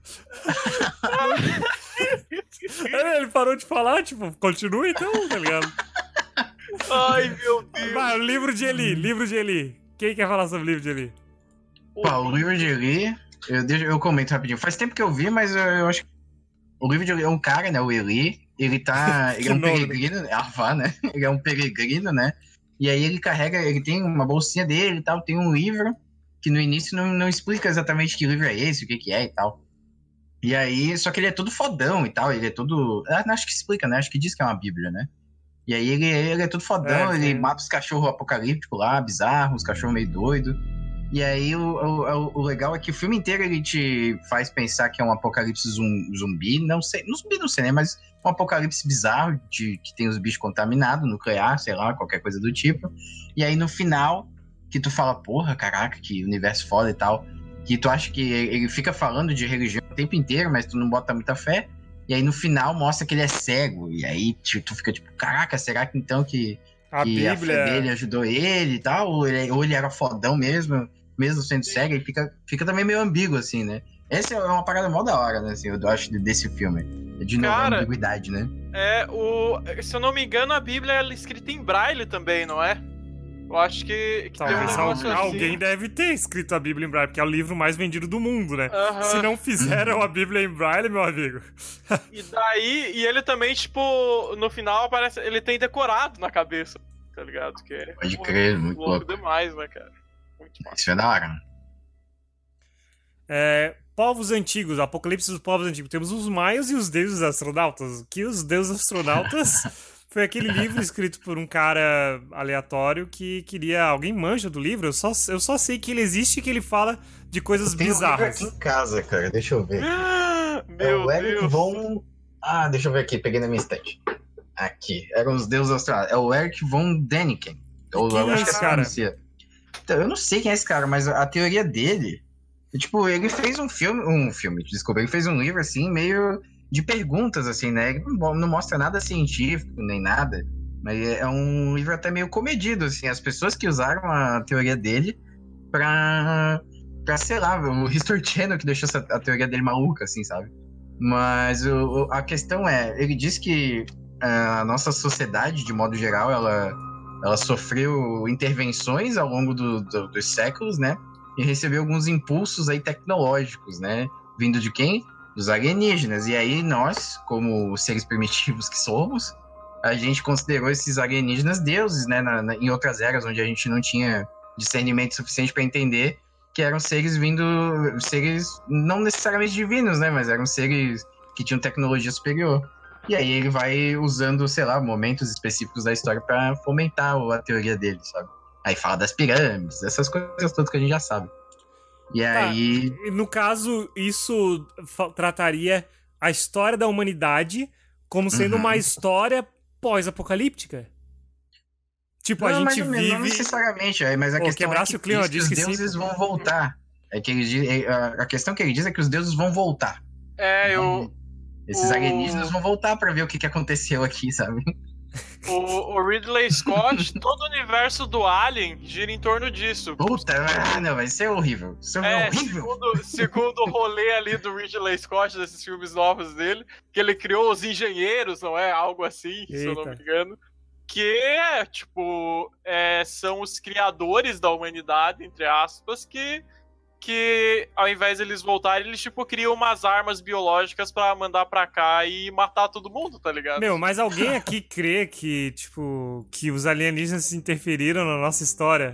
Ele parou de falar, tipo, continua então, tá ligado? Ai, meu Deus. Vai, o livro de Eli. Quem quer falar sobre o livro de Eli? O livro de Eli, eu comento rapidinho. Faz tempo que eu vi, mas eu acho que o livro de Eli é um cara, né, o Eli. Ele é um peregrino, né? Ele é um peregrino, né? E aí ele tem uma bolsinha dele e tal, tem um livro que no início não explica exatamente que livro é esse, o que é e tal. E aí, só que ele é todo fodão e tal, ele é todo... Acho que explica, né? Acho que diz que é uma bíblia, né? E aí ele é todo fodão, ele mata os cachorros apocalípticos lá, bizarros, os cachorros meio doidos. E aí o legal é que o filme inteiro ele te faz pensar que é um apocalipse zumbi, não sei, né? Mas um apocalipse bizarro, que tem os bichos contaminados, nuclear, sei lá, qualquer coisa do tipo. E aí no final, que tu fala, porra, caraca, que universo foda e tal, que tu acha que ele fica falando de religião o tempo inteiro, mas tu não bota muita fé. E aí no final mostra que ele é cego, e aí tu fica tipo, caraca, será que então que a fé dele ajudou ele e tal? Ou ele era fodão mesmo sendo cego, e fica também meio ambíguo, assim, né? Essa é uma parada mó da hora, né, assim, eu acho, desse filme. De novo, a ambiguidade, né? Se eu não me engano, a Bíblia é escrita em braille também, não é? Eu acho que talvez alguém deve ter escrito a Bíblia em braille, porque é o livro mais vendido do mundo, né? Se não fizeram a Bíblia em braille, meu amigo. E ele também, tipo, no final aparece, ele tem decorado na cabeça, tá ligado? Que pode crer, muito louco demais, né, cara? Muito massa. Isso é da hora. Povos antigos, Apocalipse dos povos antigos. Temos os maias e os deuses astronautas. Que os deuses astronautas foi aquele livro escrito por um cara aleatório que queria... Alguém manja do livro? Eu só sei que ele existe e que ele fala de coisas bizarras. Tem um livro aqui em casa, cara. Deixa eu ver. Meu o Eric Deus. von... deixa eu ver aqui. Peguei na minha estante. Aqui. Eram os deuses astronautas. É o Eric von Däniken. Quem é esse cara? Então, eu não sei quem é esse cara, mas a teoria dele... Tipo, ele fez um filme, desculpa, ele fez um livro, assim, meio de perguntas, assim, né? Ele não mostra nada científico, nem nada, mas é um livro até meio comedido, assim, as pessoas que usaram a teoria dele pra sei lá, o History Channel que deixou a teoria dele maluca, assim, sabe? Mas a questão ele diz que a nossa sociedade, de modo geral, ela sofreu intervenções ao longo dos séculos, né? E recebeu alguns impulsos aí tecnológicos, né? Vindo de quem? dos alienígenas. E aí nós, como seres primitivos que somos, a gente considerou esses alienígenas deuses, né? Em outras eras, onde a gente não tinha discernimento suficiente para entender que eram seres não necessariamente divinos, né? Mas eram seres que tinham tecnologia superior. E aí ele vai usando, sei lá, momentos específicos da história para fomentar a teoria dele, sabe? Aí fala das pirâmides, essas coisas todas que a gente já sabe. E aí... No caso, isso trataria a história da humanidade como sendo uma história pós-apocalíptica? Tipo, a gente vive... Não necessariamente, mas a questão é que os deuses vão voltar. A questão que ele diz é que os deuses vão voltar. Esses alienígenas vão voltar pra ver o que aconteceu aqui, sabe? O Ridley Scott, todo o universo do Alien gira em torno disso. Puta, não, vai ser horrível. Isso é horrível. Segundo o rolê ali do Ridley Scott, desses filmes novos dele, que ele criou os engenheiros, não é? Algo assim, se eu não me engano. Que, tipo, são os criadores da humanidade, entre aspas, que ao invés de eles voltarem, eles, tipo, criam umas armas biológicas pra mandar pra cá e matar todo mundo, tá ligado? Meu, mas alguém aqui crê que, tipo, que os alienígenas interferiram na nossa história?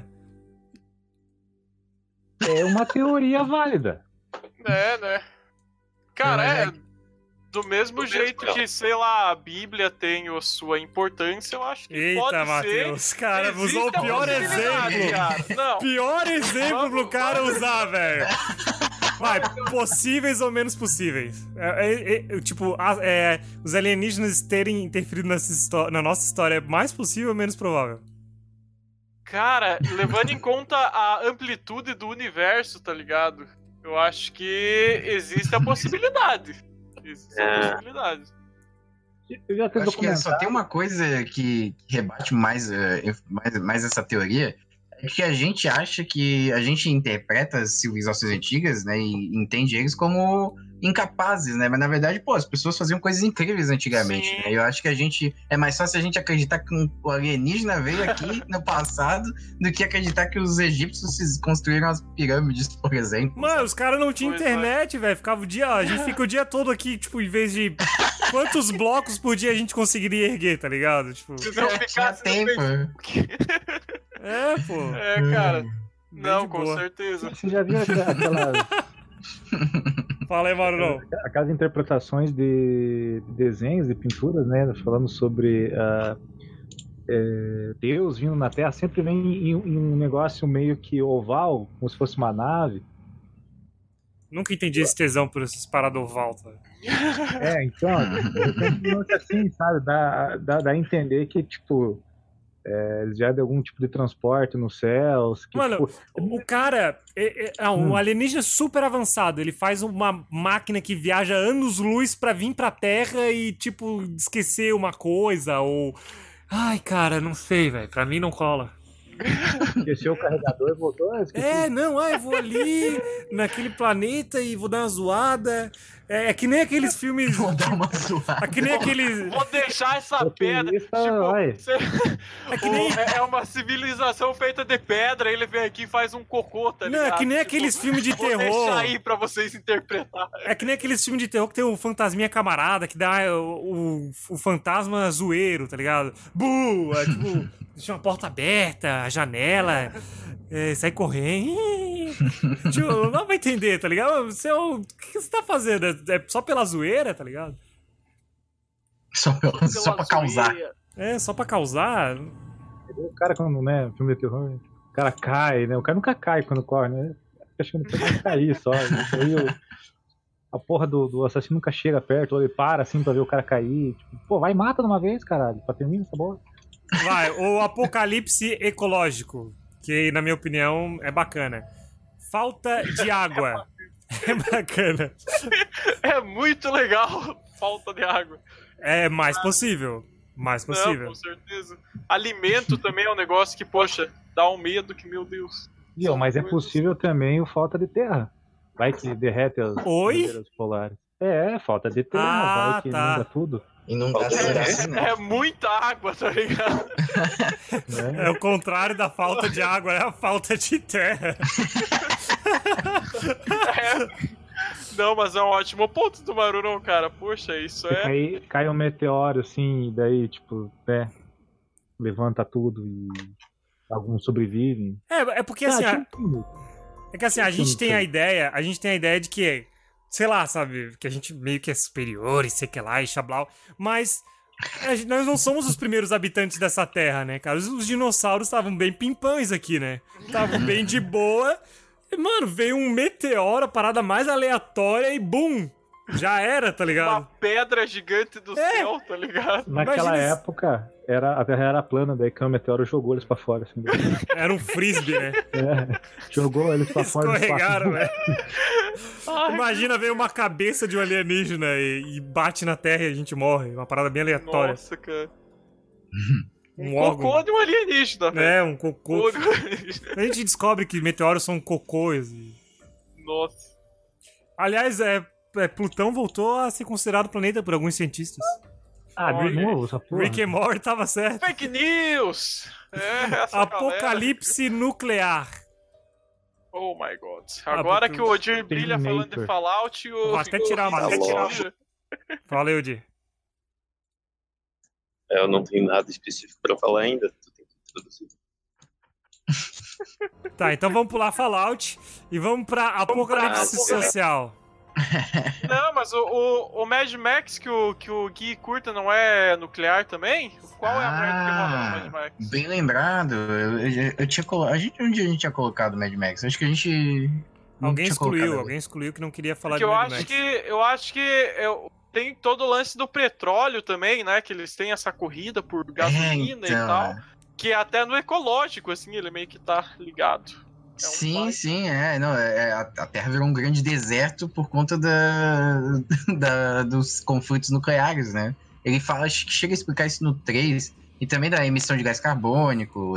É uma teoria válida. Né? Cara, do mesmo jeito que, sei lá, a Bíblia tem a sua importância, eu acho que pode ser... Eita, Matheus, cara, usou o pior exemplo. Pior exemplo pro cara usar, velho. Vai, possíveis ou menos possíveis. Tipo, os alienígenas terem interferido na nossa história é mais possível ou menos provável? Cara, levando em conta a amplitude do universo, tá ligado? Eu acho que existe a possibilidade. Eu já acho que só tem uma coisa que rebate mais essa teoria, é que a gente acha que a gente interpreta as civilizações antigas, né, e entende eles como incapazes, né, mas na verdade, as pessoas faziam coisas incríveis antigamente, né? Eu acho que é mais fácil a gente acreditar que um alienígena veio aqui no passado do que acreditar que os egípcios construíram as pirâmides, por exemplo. Mano, os caras não tinham internet, velho, a gente fica o dia todo aqui, tipo, em vez de quantos blocos por dia a gente conseguiria erguer, tá ligado? Tipo, se não ficasse tempo. Pô. Cara. Não, com certeza. Você já viu aquela... Fala aí, Mauro. Aquelas interpretações de desenhos, de pinturas, né? Falando sobre Deus vindo na Terra, sempre vem em um negócio meio que oval, como se fosse uma nave. Nunca entendi esse tesão por essas paradas oval, tá? Então, assim, sabe? Dá a entender que, tipo, já de algum tipo de transporte nos céus. Que, mano, tipo, o cara um alienígena super avançado. Ele faz uma máquina que viaja anos-luz pra vir pra Terra e, tipo, esquecer uma coisa ou... Ai, cara, não sei, velho. Pra mim não cola. Esqueceu o carregador e voltou? Eu vou ali naquele planeta e vou dar uma zoada. É que nem aqueles filmes. Vou dar uma zoada. É que nem aqueles. Vou deixar essa pedra. É que nem. É uma civilização feita de pedra. Ele vem aqui e faz um cocô, tá ligado? Não, é que nem aqueles filmes de terror. Vou deixar aí pra vocês interpretarem. É que nem aqueles filmes de terror que tem o fantasminha camarada, que dá o fantasma zoeiro, tá ligado? Tipo, deixa uma porta aberta, a janela. Sai correndo. Tipo, não vai entender, tá ligado? O que você tá fazendo? É só pela zoeira, tá ligado? Só pra causar. Só pra causar. O cara, quando, né, filme de terror, o cara cai, né? O cara nunca cai quando corre, né? Acho que não pode cair só. Aí a porra do assassino nunca chega perto, ou ele para assim pra ver o cara cair. Tipo, pô, vai e mata de uma vez, caralho, pra terminar essa bola. Vai, o apocalipse ecológico, que na minha opinião é bacana. Falta de água. É bacana. É muito legal. Falta de água. É mais possível. Mais possível. Não, com certeza. Alimento também é um negócio que, poxa, dá um medo que, meu Deus. Mas é possível também o falta de terra. Vai que derrete as bandeiras polares. Falta de terra, vai que inunda tudo. Inundação. É muita água, tá ligado? É o contrário da falta de água, é a falta de terra. Não, mas é um ótimo ponto do Maruron, cara. Poxa, isso é... Cai um meteoro, assim, e daí, tipo, né, levanta tudo e alguns sobrevivem. É porque assim, Tipo, é que assim, a gente tem a ideia de que, sei lá, sabe, que a gente meio que é superior e sei que lá e xablau, mas nós não somos os primeiros habitantes dessa terra, né, cara? Os dinossauros estavam bem pimpões aqui, né? Estavam bem de boa. E, mano, veio um meteoro, a parada mais aleatória e bum! Já era, tá ligado? Uma pedra gigante do céu, tá ligado? naquela época, a Terra era plana, daí que o meteoro jogou eles pra fora, assim. Era um frisbee, né? Jogou eles pra fora. Escorregaram, velho. Imagina, veio uma cabeça de um alienígena e bate na Terra e a gente morre. Uma parada bem aleatória. Nossa, cara. Um cocô órgão. de um alienígena, velho. É, um cocô. Cocô de um alienígena. A gente descobre que meteoros são cocôs. Nossa. Aliás, Plutão voltou a ser considerado planeta por alguns cientistas. De novo, essa porra. Rick and Morty tava certo. Fake news! Essa Apocalipse nuclear. Oh my god. Agora que o Odir brilha Terminator. falando de Fallout, o... Vou até tirar, o... mano. Fala aí, Odir. Eu não tenho nada específico pra falar ainda. Tu tem que introduzir. Tá, então vamos pular Fallout e vamos pra Apocalipse Social. Não, mas o Mad Max que o Gui curta não é nuclear também? Qual é a merda que rola no Mad Max? Bem lembrado. Eu tinha colocado. Onde a gente tinha colocado o Mad Max? Acho que a gente. Alguém excluiu que não queria falar Porque de Mad Max. eu acho que tem todo o lance do petróleo também, né? Que eles têm essa corrida por gasolina e tal. Que até no ecológico, assim, ele meio que tá ligado. Sim, não, a Terra virou um grande deserto por conta dos conflitos nucleares, né? Ele fala, acho que chega a explicar isso no 3, e também da emissão de gás carbônico,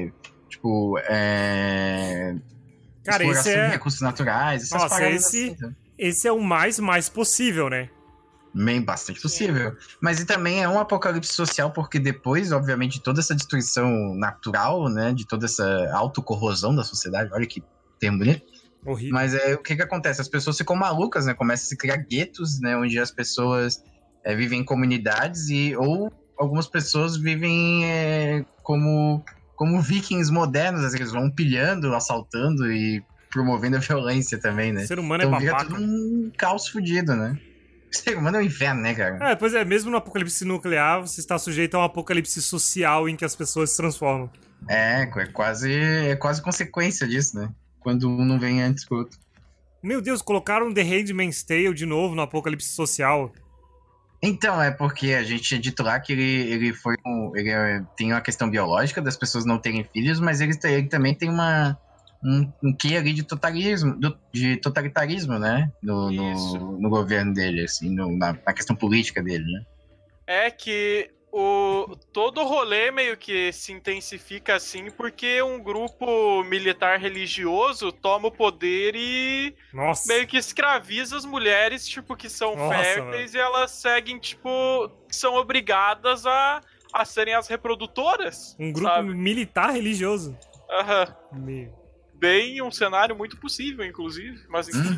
Cara, exploração de recursos naturais, essas paradas assim. Esse é o mais possível, né? Bastante possível. Mas e também é um apocalipse social, porque depois, obviamente, de toda essa destruição natural, né? De toda essa autocorrosão da sociedade, olha que termo bonito. Horrível. Mas o que acontece? As pessoas ficam malucas, né? Começam a se criar guetos, né? Onde as pessoas vivem em comunidades ou algumas pessoas vivem como vikings modernos, assim, eles vão pilhando, assaltando e promovendo a violência também, né? O ser humano então é babaca. vira tudo um caos fudido, né? O ser humano é um inferno, né, cara? Pois é, mesmo no apocalipse nuclear, você está sujeito a um apocalipse social em que as pessoas se transformam. É quase consequência disso, né? Quando um não vem antes que o outro. Meu Deus, colocaram The Handmaid's Tale de novo no apocalipse social. Então, é porque a gente tinha dito lá que ele tem uma questão biológica das pessoas não terem filhos, mas ele também tem um quê ali de totalitarismo, né? No governo dele, assim, na questão política dele, né? É que todo o rolê meio que se intensifica assim porque um grupo militar religioso toma o poder e meio que escraviza as mulheres, tipo, que são férteis, e elas seguem, tipo, são obrigadas a serem as reprodutoras. Um grupo militar religioso. Aham. Meu. Bem, um cenário muito possível, inclusive, mas enfim.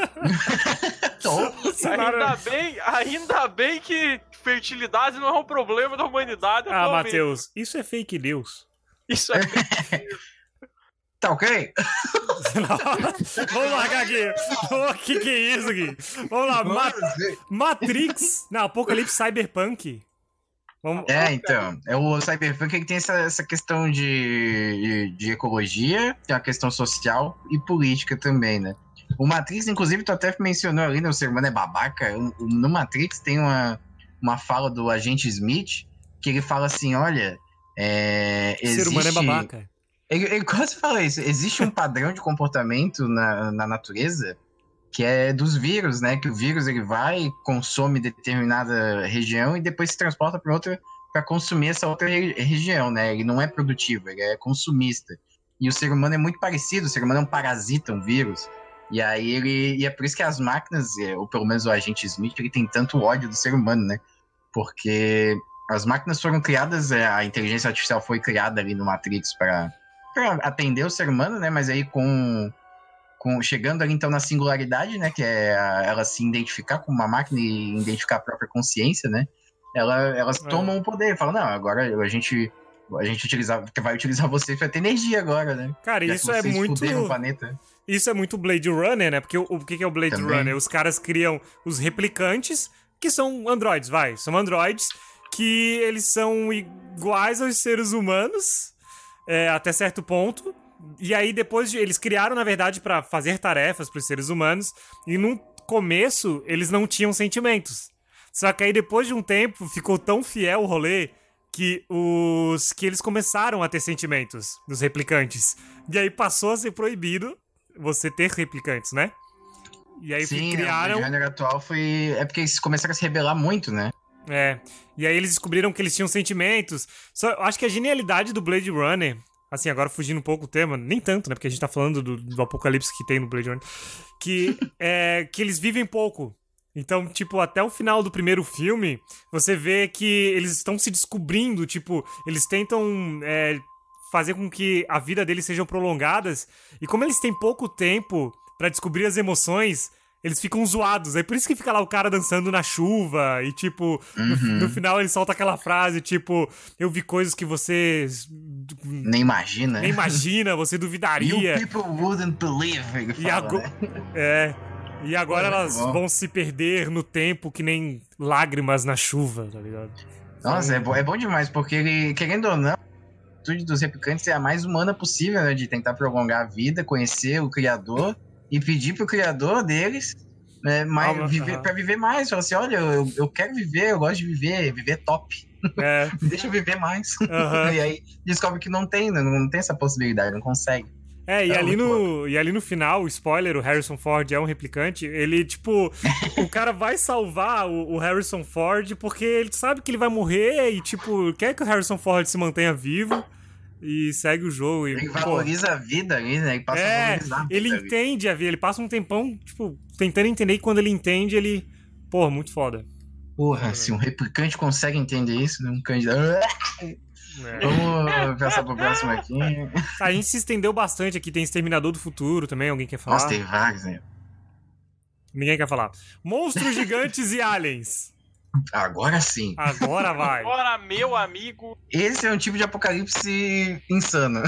Ainda bem que fertilidade não é um problema da humanidade atualmente. Matheus, isso é fake news. Isso é fake news. Tá ok? Vamos largar aqui. O que é isso aqui? Vamos lá, Matrix. Não, Apocalipse Cyberpunk. Então, o Cyberpunk que tem essa questão de ecologia, tem a questão social e política também, né? O Matrix, inclusive, tu até mencionou ali, né, o ser humano é babaca. No Matrix tem uma fala do agente Smith, que ele fala assim, olha, o ser humano é babaca. Ele quase fala isso, existe um padrão de comportamento na natureza que é dos vírus, né? Que o vírus ele vai, consome determinada região e depois se transporta para outra para consumir essa outra região, né? Ele não é produtivo, ele é consumista. E o ser humano é muito parecido, o ser humano é um parasita, um vírus. E aí e é por isso que as máquinas, ou pelo menos o agente Smith, ele tem tanto ódio do ser humano, né? Porque as máquinas foram criadas, a inteligência artificial foi criada ali no Matrix para atender o ser humano, né? Mas aí com chegando ali então na singularidade, né? Que é ela se identificar com uma máquina e identificar a própria consciência, né? Elas tomam o poder, falam, não, agora a gente vai utilizar você pra ter energia agora, né? Cara, Já isso que é vocês muito... fuderam o planeta. Isso é muito Blade Runner, né? Porque o que é o Blade Também. Runner? Os caras criam os replicantes, que são androides, são androides que eles são iguais aos seres humanos, até certo ponto. E aí depois eles criaram, na verdade, pra fazer tarefas pros seres humanos. E no começo eles não tinham sentimentos. Só que aí depois de um tempo ficou tão fiel o rolê que eles começaram a ter sentimentos, os replicantes. E aí passou a ser proibido você ter replicantes, né? E aí Sim, criaram... o gênero atual foi... É porque eles começaram a se rebelar muito, né? E aí eles descobriram que eles tinham sentimentos. Só eu acho que a genialidade do Blade Runner, assim, agora fugindo um pouco do tema, nem tanto, né? Porque a gente tá falando do apocalipse que tem no Blade Runner, que eles vivem pouco. Então, tipo, até o final do primeiro filme, você vê que eles estão se descobrindo, tipo, eles tentam fazer com que a vida deles sejam prolongadas, e como eles têm pouco tempo pra descobrir as emoções, eles ficam zoados. É por isso que fica lá o cara dançando na chuva, e tipo, no final ele solta aquela frase, tipo, eu vi coisas que você... Nem imagina, você duvidaria. You people wouldn't believe, ele fala, né? E agora elas vão se perder no tempo que nem lágrimas na chuva, tá ligado? Nossa, é bom demais, porque ele, querendo ou não, a atitude dos replicantes é a mais humana possível, né? De tentar prolongar a vida, conhecer o criador e pedir pro criador deles, né, pra viver mais. Falar assim, olha, eu quero viver, eu gosto de viver top. Me deixa eu viver mais. E aí descobre que não tem essa possibilidade, não consegue. E ali no final, spoiler, o Harrison Ford é um replicante, ele, tipo, o cara vai salvar o Harrison Ford porque ele sabe que ele vai morrer e, tipo, quer que o Harrison Ford se mantenha vivo e segue o jogo. Ele valoriza a vida ali, né? Ele passa a valorizar a vida. Ele entende a vida, ele passa um tempão, tipo, tentando entender, e quando ele entende, ele... Porra, muito foda. Porra, se um replicante consegue entender isso, né? Um candidato... Vamos passar pro próximo aqui. A gente se estendeu bastante aqui. Tem Exterminador do Futuro também. Alguém quer falar? Nossa, tem vários, né? Ninguém quer falar. Monstros gigantes e aliens. Agora sim. Agora vai. Agora, meu amigo. Esse é um tipo de apocalipse insano.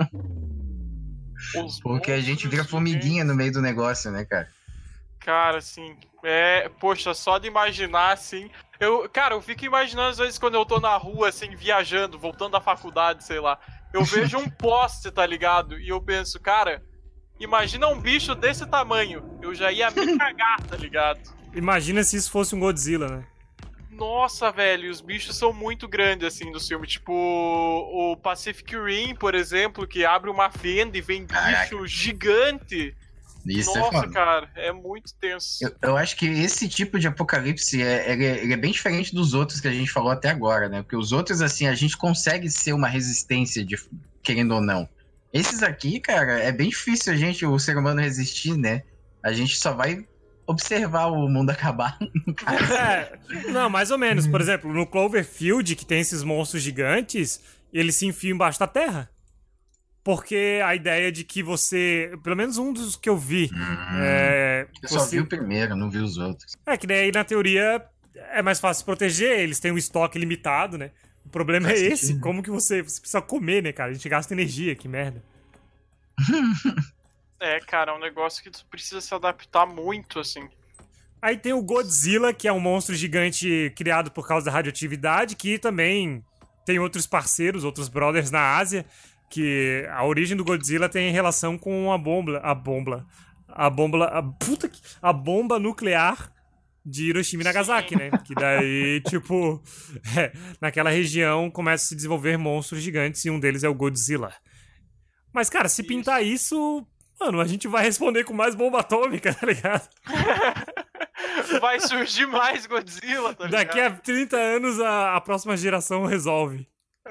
Porque a gente vira formiguinha no meio do negócio, né, cara? Cara, assim, poxa, só de imaginar, assim... Eu fico imaginando, às vezes, quando eu tô na rua, assim, viajando, voltando da faculdade, sei lá, eu vejo um poste, tá ligado? E eu penso, cara, imagina um bicho desse tamanho, eu já ia me cagar, tá ligado? Imagina se isso fosse um Godzilla, né? Nossa, velho, os bichos são muito grandes, assim, do filme. Tipo, o Pacific Rim, por exemplo, que abre uma fenda e vem bicho gigante... Isso. Nossa, é foda. Cara, é muito tenso. Eu acho que esse tipo de apocalipse ele é bem diferente dos outros que a gente falou até agora, né? Porque os outros, assim, a gente consegue ser uma resistência, querendo ou não. Esses aqui, cara, é bem difícil o ser humano resistir, né? A gente só vai observar o mundo acabar. Não, mais ou menos. Por exemplo, no Cloverfield, que tem esses monstros gigantes, eles se enfiam embaixo da terra. Porque a ideia de que você... Pelo menos um dos que eu vi... Eu só vi o primeiro, não vi os outros. Que daí, na teoria, é mais fácil se proteger. Eles têm um estoque limitado, né? O problema é esse. Como que você precisa comer, né, cara? A gente gasta energia, que merda. Cara, é um negócio que tu precisa se adaptar muito, assim. Aí tem o Godzilla, que é um monstro gigante criado por causa da radioatividade, que também tem outros parceiros, outros brothers na Ásia... Que a origem do Godzilla tem relação com a bomba nuclear de Hiroshima e Nagasaki, né? Que daí, tipo, naquela região começa a se desenvolver monstros gigantes e um deles é o Godzilla. Mas, cara, se pintar isso, mano, a gente vai responder com mais bomba atômica, tá ligado? Vai surgir mais Godzilla, tá ligado? Daqui a 30 anos a próxima geração resolve.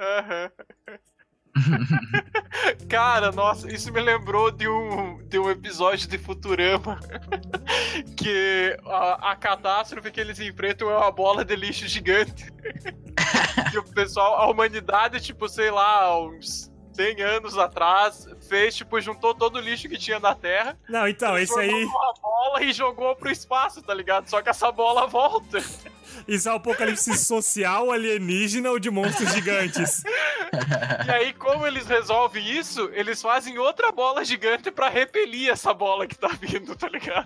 Cara, nossa, isso me lembrou de um episódio de Futurama que a catástrofe que eles enfrentam é uma bola de lixo gigante. E o pessoal, a humanidade, tipo, sei lá, uns 100 anos atrás, fez, tipo, juntou todo o lixo que tinha na Terra, Não, então, esse aí... transformou numa bola e jogou pro espaço, tá ligado? Só que essa bola volta. Isso é o apocalipse social, alienígena ou de monstros gigantes? E aí, como eles resolvem isso, eles fazem outra bola gigante pra repelir essa bola que tá vindo, tá ligado?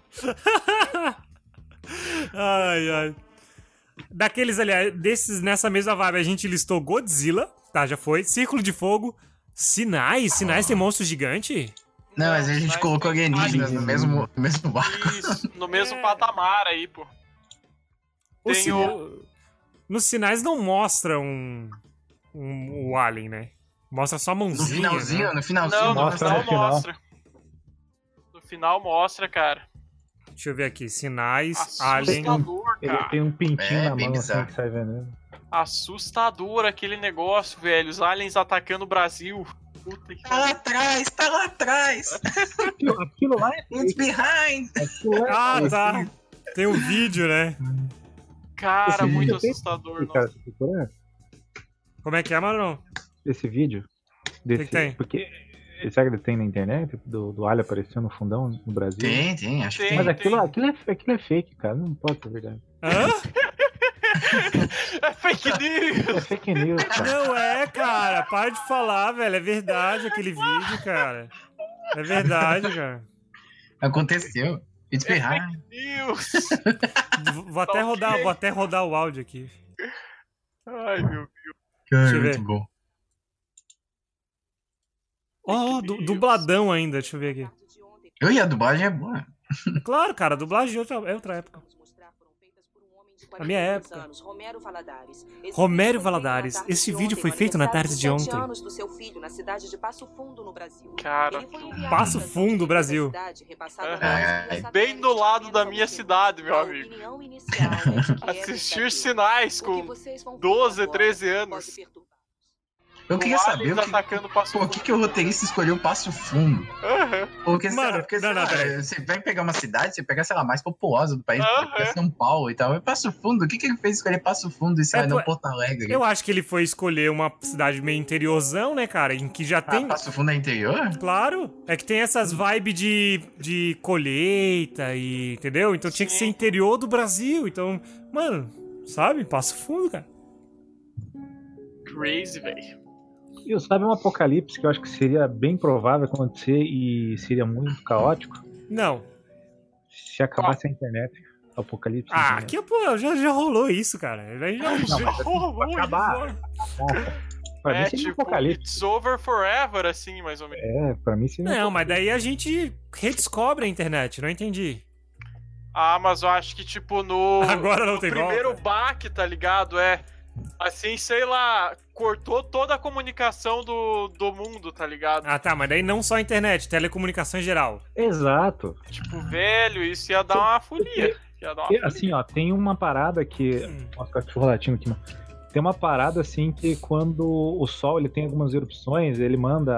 Ai, ai. Daqueles, aliás, desses nessa mesma vibe, a gente listou Godzilla, tá, já foi. Círculo de Fogo, Sinais. Sinais tem monstro gigante? Não, mas a gente Mas colocou tem alienígenas no mesmo barco. Isso, no mesmo patamar aí, pô. O Tem Nos Sinais não mostra o alien, né? Mostra só a No mãozinha. finalzinho, né? no finalzinho. Não, no Mostra final no final. mostra. No final mostra, cara. Deixa eu ver aqui. Sinais, alien. Assustador, Ele cara. tem um pintinho É, na bem mão assim bizarro. que sai veneno. Assustador aquele negócio, velho. Os aliens atacando o Brasil. Puta que Tá lá atrás, tá lá atrás. Aquilo lá é It's behind. Ah, tá. Tem um vídeo, né? Cara, Esse muito vídeo tem- assustador, Cara, nossa. você procura Como é que é, Marlon? esse vídeo? Desse, que tem? Porque será que ele tem na internet? Do alho aparecendo no fundão no Brasil? Tem, acho que Tem. tem. Mas aquilo é fake, cara. Não pode ser verdade. Hã? É fake news! É fake news, cara. Não é, cara. Para de falar, velho. É verdade aquele vídeo, cara. É verdade, cara. Aconteceu. It's behind. News! Vou até rodar o áudio aqui. Ai, meu Deus. Cara, Deixa eu ver. muito bom. Ó, dubladão ainda. Deixa eu ver aqui. E a dublagem é boa. Claro, cara. A dublagem é outra época. A minha época. Romero Valadares. Esse vídeo foi feito na tarde de ontem. anos do seu filho na cidade de Passo Fundo, no Brasil. Cara, Ele foi enviado Passo para Fundo, a Brasil. cidade, repassada É, a nós por bem do lado da satélite minha menos cidade, meu a amigo. opinião inicial é de que Assistir essa Sinais o que com vocês vão ver 12, agora 13 pode anos. perturbar. Eu queria saber Aliens atacando Passo por que o roteirista escolheu Passo Fundo. Aham. Porque, sei Mano, lá, porque, não, sei lá, peraí. você vai pegar uma cidade, você pega, sei lá, mais populosa do país, Aham. pega São Paulo e tal. Mas Passo Fundo, o que ele fez escolher Passo Fundo e sei lá, É, não pô, Porto Alegre? Eu acho que ele foi escolher uma cidade meio interiorzão, né, cara? Em que já tem. Passo Fundo é interior? Claro, é que tem essas vibes de colheita e. Entendeu? Então tinha que ser Sim. interior do Brasil. Então, mano, sabe? Passo fundo, cara. Crazy, velho. E sabe um apocalipse que eu acho que seria bem provável acontecer e seria muito caótico? Não. Se acabasse a internet. Apocalipse. Ah, internet. que pô, já rolou isso, cara. Aí já. Rolou acabar. Pra mim É seria um tipo, apocalipse. it's over forever, assim, mais ou menos. É, pra mim seria Não, mas daí a gente redescobre a internet, não entendi. Ah, mas eu acho que, tipo, no Agora não tem primeiro volta. baque, tá ligado? É, assim, sei lá, cortou toda a comunicação do mundo, tá ligado? Ah, tá, mas daí não só a internet, telecomunicação em geral. Exato. Tipo, velho, isso ia dar uma folia. Ia dar uma E, assim, ó, tem uma parada que. Nossa, cachorro latindo aqui, mano. Tem uma parada assim que quando o Sol ele tem algumas erupções, ele manda.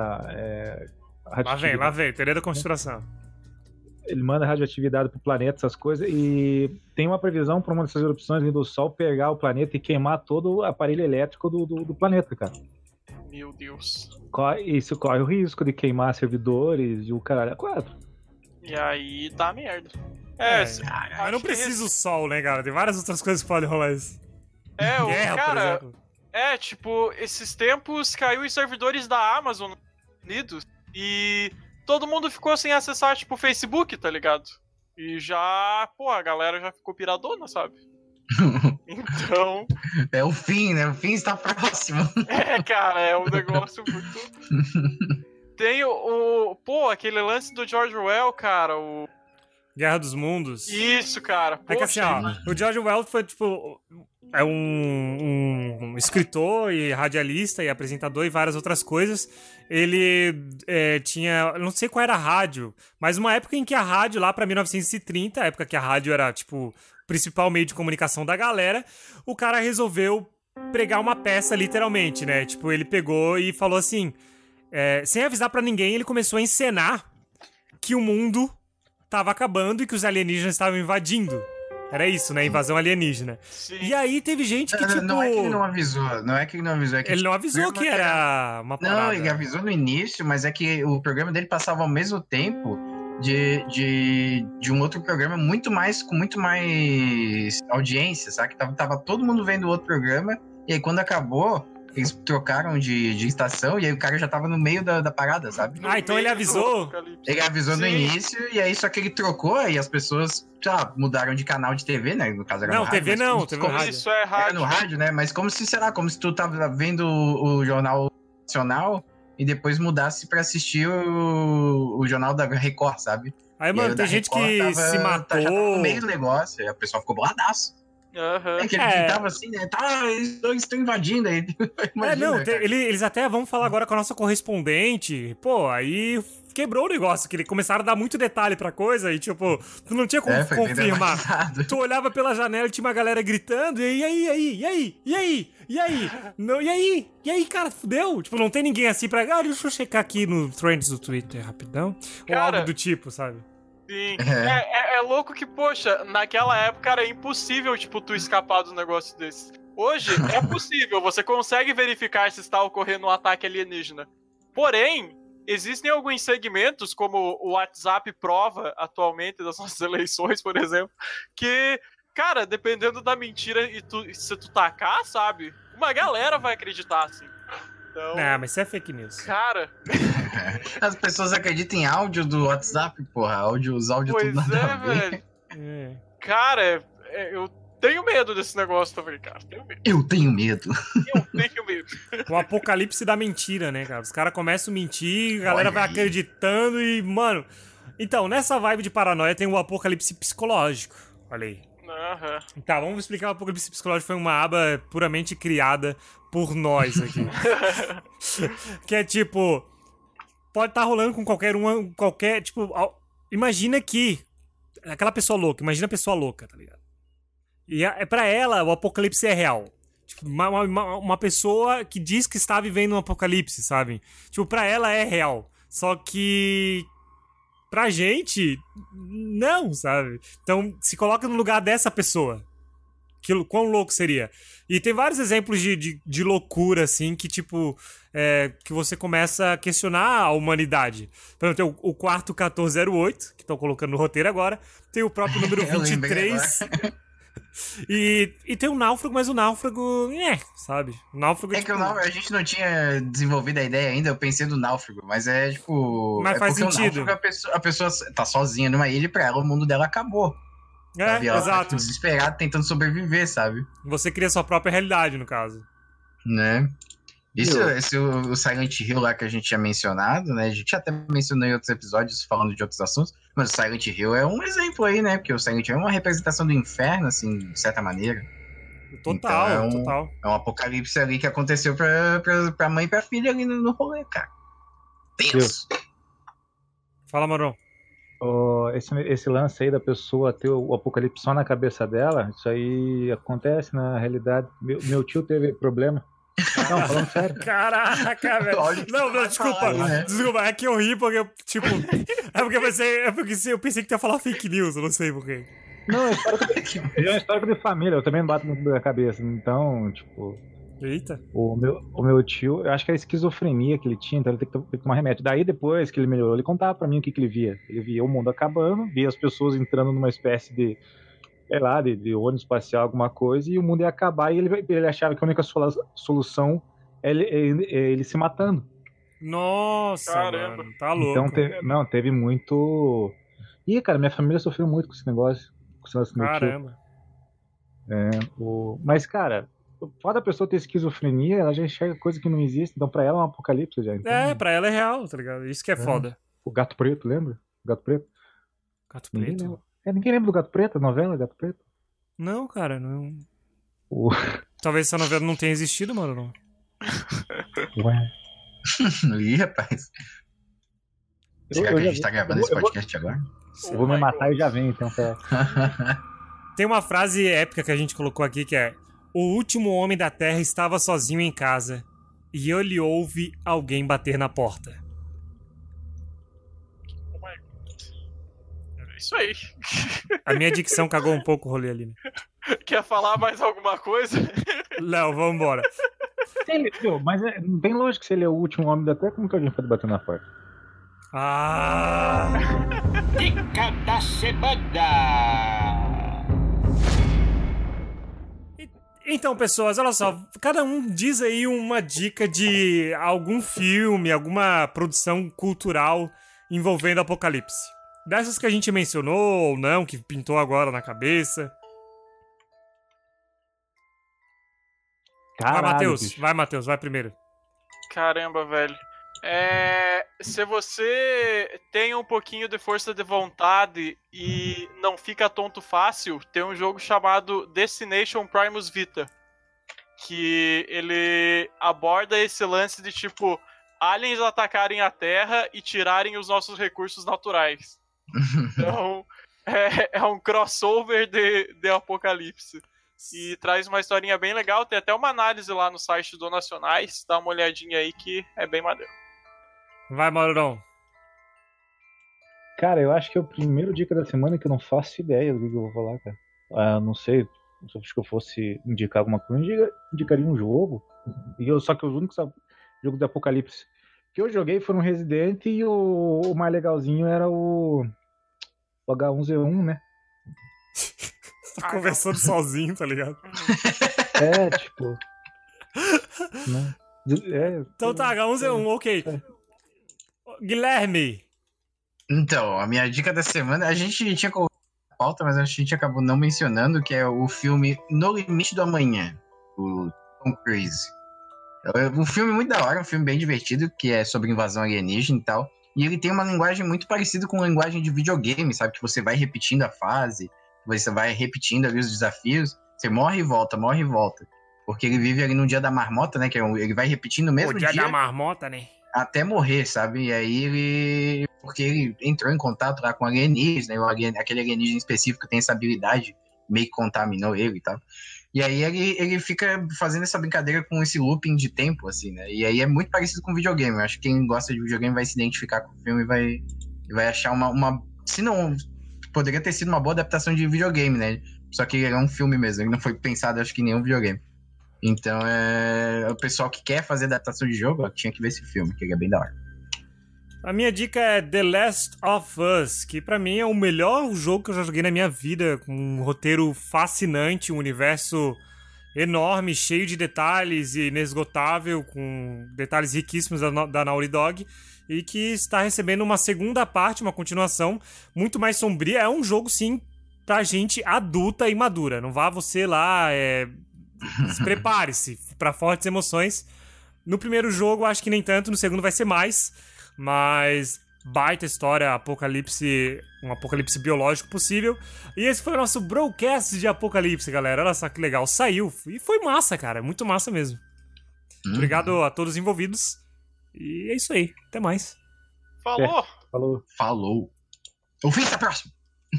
Lá vem, teoria da conspiração. Ele manda radioatividade pro planeta, essas coisas, e tem uma previsão para uma dessas erupções do Sol pegar o planeta e queimar todo o aparelho elétrico do planeta, cara. Meu Deus. Isso corre o risco de queimar servidores e o caralho. Quatro. E aí dá merda. É, se- Mas acho não que precisa o sol, né, cara? Tem várias outras coisas que podem rolar isso. É, o Guerra, por cara, exemplo. tipo, esses tempos caiu os servidores da Amazon Unidos e todo mundo ficou sem acessar, tipo, o Facebook, tá ligado? E já, pô, a galera já ficou piradona, sabe? Então, É o fim, né? O fim está próximo. cara, é um negócio muito... Tem pô, aquele lance do George Orwell, cara, Guerra dos Mundos. Isso, cara. É que assim, ó, o George Orwell foi, tipo, é um escritor e radialista e apresentador e várias outras coisas. Ele tinha, não sei qual era a rádio, mas uma época em que a rádio, lá pra 1930, a época que a rádio era, tipo, o principal meio de comunicação da galera, o cara resolveu pregar uma peça, literalmente, né? Tipo, ele pegou e falou assim, sem avisar pra ninguém, ele começou a encenar que o mundo tava acabando e que os alienígenas estavam invadindo. Era isso, né? Invasão alienígena. Sim. E aí teve gente que, tipo... Não é que ele não avisou, é que Ele não avisou que era uma parada. Não, ele avisou no início, mas é que o programa dele passava ao mesmo tempo de um outro programa com muito mais audiência, sabe? Que tava todo mundo vendo o outro programa, e aí quando acabou, eles trocaram de estação, e aí o cara já tava no meio da parada, sabe? Ah, então ele avisou? Ele avisou no Sim. início, e aí só que ele trocou, e as pessoas, sei lá, mudaram de canal de TV, né? No caso era Não, no rádio, TV mas não, como- TV como- no rádio. Isso é Era rádio. no rádio, né? Mas como se, sei lá, como se tu tava vendo o Jornal Nacional e depois mudasse pra assistir o Jornal da Record, sabe? Aí, E mano, o tem da gente Record que tava- se já tava matou. no meio do negócio, e a pessoa ficou boladaço. Aham. É que ele É. tava assim, né? Tá, eles estão invadindo aí. Imagina, cara. Eles até vão falar agora com a nossa correspondente. Pô, aí quebrou o negócio, que eles começaram a dar muito detalhe pra coisa e, tipo, tu não tinha como Foi bem confirmar. dramatizado. Tu olhava pela janela e tinha uma galera gritando, e aí, cara, fudeu? Tipo, não tem ninguém assim pra... Ah, deixa eu checar aqui no Trends do Twitter, rapidão. Ou Cara, algo do tipo, sabe? Sim. É. É louco que, poxa, naquela época era impossível, tipo, tu escapar dos negócios desses. Hoje é possível, você consegue verificar se está ocorrendo um ataque alienígena. Porém, existem alguns segmentos, como o WhatsApp prova atualmente das nossas eleições, por exemplo, que, cara, dependendo da mentira e se tu tacar, sabe, uma galera vai acreditar, assim. Então, Não, mas isso é fake news. cara, As pessoas acreditam em áudio do WhatsApp, porra. Os áudios pois tudo nada a é, ver. velho. É. Cara, eu tenho medo desse negócio também, cara. Eu tenho medo. Eu tenho medo. O apocalipse da mentira, né, cara? Os caras começam a mentir, a galera Olha vai aí. acreditando e, mano... Então, nessa vibe de paranoia tem o apocalipse psicológico. Olha aí. Aham. Tá, vamos explicar. O apocalipse psicológico foi uma aba puramente criada por nós aqui. Que é tipo... Pode estar rolando com qualquer... Tipo, imagina que... Aquela pessoa louca. Imagina a pessoa louca, tá ligado? E pra ela, o apocalipse é real. Tipo, uma pessoa que diz que está vivendo um apocalipse, sabe? Tipo, pra ela é real. Só que... Pra gente, não, sabe? Então, se coloca no lugar dessa pessoa. Quão louco seria? E tem vários exemplos de loucura, assim, que, tipo, que você começa a questionar a humanidade. Por exemplo, tem o quarto 1408, que estão colocando no roteiro agora. Tem o próprio número Eu lembrei 23. E tem o náufrago, mas o náufrago, sabe? O náufrago, É que a gente não tinha desenvolvido a ideia ainda, eu pensei no náufrago, mas é tipo. Mas é faz porque o sentido. náufrago, a pessoa tá sozinha numa ilha e pra ela o mundo dela acabou. Sabe? Ela tá, exato. tipo, desesperada tentando sobreviver, sabe? Você cria sua própria realidade, no caso. Né? O Silent Hill lá que a gente tinha mencionado, né? A gente até mencionou em outros episódios falando de outros assuntos, mas o Silent Hill é um exemplo aí, né? Porque o Silent Hill é uma representação do inferno, assim, de certa maneira. Total, Então, total. É um apocalipse ali que aconteceu pra mãe e pra filha ali no rolê, cara. Tenso. Fala, Marão. Esse lance aí da pessoa ter o apocalipse só na cabeça dela, isso aí acontece na realidade. Meu tio teve problema. Não, falando sério. Caraca, velho. Olha o que Não, você vai desculpa. falar aí, né? Desculpa, é que eu ri porque, tipo... É porque eu pensei que tu ia falar fake news, eu não sei porquê. Não, é uma história de família, eu também bato muito na cabeça. Então, tipo, Eita. o meu tio, eu acho que era esquizofrenia que ele tinha, então ele tem que tomar remédio. Daí, depois que ele melhorou, ele contava pra mim o que ele via. Ele via o mundo acabando, via as pessoas entrando numa espécie de, sei lá, de ônibus espacial, alguma coisa, e o mundo ia acabar, e ele achava que a única solução é ele se matando. Nossa, Caramba. mano. Tá louco. Então, teve muito... Ih, cara, minha família sofreu muito com esse negócio. Com esse negócio do meu tio. Caramba. Mas, cara, foda a pessoa ter esquizofrenia, ela já enxerga coisa que não existe, então pra ela é um apocalipse já. Então, Pra ela é real, tá ligado? Isso que é foda. O Gato Preto, lembra? O Gato Preto? Gato Ninguém Preto? lembra. Ninguém lembra do Gato Preto, a novela Gato Preto? Não, cara, não. O- Talvez essa novela não tenha existido, mano. Não. Ué. Ih, rapaz. Será que a gente tá gravando esse podcast agora? Eu vou me matar e já vem, então. Tem uma frase épica que a gente colocou aqui que é: o último homem da Terra estava sozinho em casa e ele ouve alguém bater na porta. Isso aí. A minha dicção cagou um pouco o rolê ali, né? Quer falar mais alguma coisa? Léo, vambora. Mas não tem lógica se ele é o último homem da Terra, como que alguém pode bater na porta? Ah! Dica da semana. Então, pessoas, olha só. Cada um diz aí uma dica de algum filme, alguma produção cultural envolvendo Apocalipse. Dessas que a gente mencionou ou não, que pintou agora na cabeça. Caralho, Vai, Matheus. bicho. Vai, Matheus. Vai primeiro. Caramba, velho. Se você tem um pouquinho de força de vontade e não fica tonto fácil, tem um jogo chamado Destination Primus Vita. Que ele aborda esse lance de, tipo, aliens atacarem a Terra e tirarem os nossos recursos naturais. Então, é um crossover de Apocalipse. E traz uma historinha bem legal. Tem até uma análise lá no site do Nacionais. Dá uma olhadinha aí que é bem maneiro. Vai, Maurão. Cara, eu acho que é o primeiro dica da semana que eu não faço ideia do que eu vou falar, cara. Não sei. Se eu fosse indicar alguma coisa, eu indicaria um jogo. Só que os únicos jogos de Apocalipse que eu joguei foram Resident e o mais legalzinho era o H1Z1, né? Você tá conversando sozinho, tá ligado? Tipo. Né? Então tá, H1Z1, ok. Guilherme. Então, a minha dica da semana, a gente tinha colocado na pauta, mas a gente acabou não mencionando, que é o filme No Limite do Amanhã, o Tom Cruise. É um filme muito da hora, um filme bem divertido, que é sobre invasão alienígena e tal. E ele tem uma linguagem muito parecida com a linguagem de videogame, sabe? Que você vai repetindo a fase, você vai repetindo ali os desafios, você morre e volta, morre e volta. Porque ele vive ali no dia da marmota, né? Que ele vai repetindo o mesmo dia. O dia da marmota, né? Até morrer, sabe? E aí porque ele entrou em contato lá com alienígena, aquele alienígena específico tem essa habilidade, meio que contaminou ele e tal. E aí ele fica fazendo essa brincadeira com esse looping de tempo, assim, né? E aí é muito parecido com videogame. Eu acho que quem gosta de videogame vai se identificar com o filme e vai achar uma... Se não... Poderia ter sido uma boa adaptação de videogame, né? Só que ele é um filme mesmo. Ele não foi pensado, acho que, em nenhum videogame. Então, o pessoal que quer fazer adaptação de jogo, tinha que ver esse filme, que ele é bem da hora. A minha dica é The Last of Us, que pra mim é o melhor jogo que eu já joguei na minha vida, com um roteiro fascinante, um universo enorme, cheio de detalhes e inesgotável, com detalhes riquíssimos da Naughty Dog, e que está recebendo uma segunda parte, uma continuação muito mais sombria. É um jogo, sim, pra gente adulta e madura. Não vá você lá, prepare-se pra fortes emoções. No primeiro jogo, acho que nem tanto, no segundo vai ser mais, mas baita história, um apocalipse biológico possível. E esse foi o nosso broadcast de Apocalipse, galera. Olha só que legal, saiu. E foi massa, cara, muito massa mesmo. Obrigado a todos os envolvidos. E é isso aí, até mais. Falou. Ouvi, até a próxima.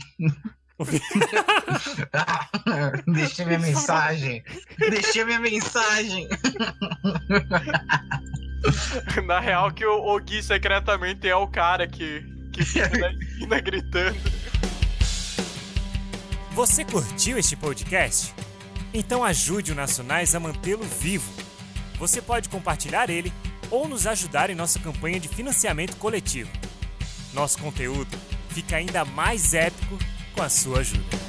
Deixei minha mensagem. Na real, que o Gui secretamente é o cara que fica na esquina gritando. Você curtiu este podcast? Então ajude o Nacionais a mantê-lo vivo. Você pode compartilhar ele ou nos ajudar em nossa campanha de financiamento coletivo. Nosso conteúdo fica ainda mais épico com a sua ajuda.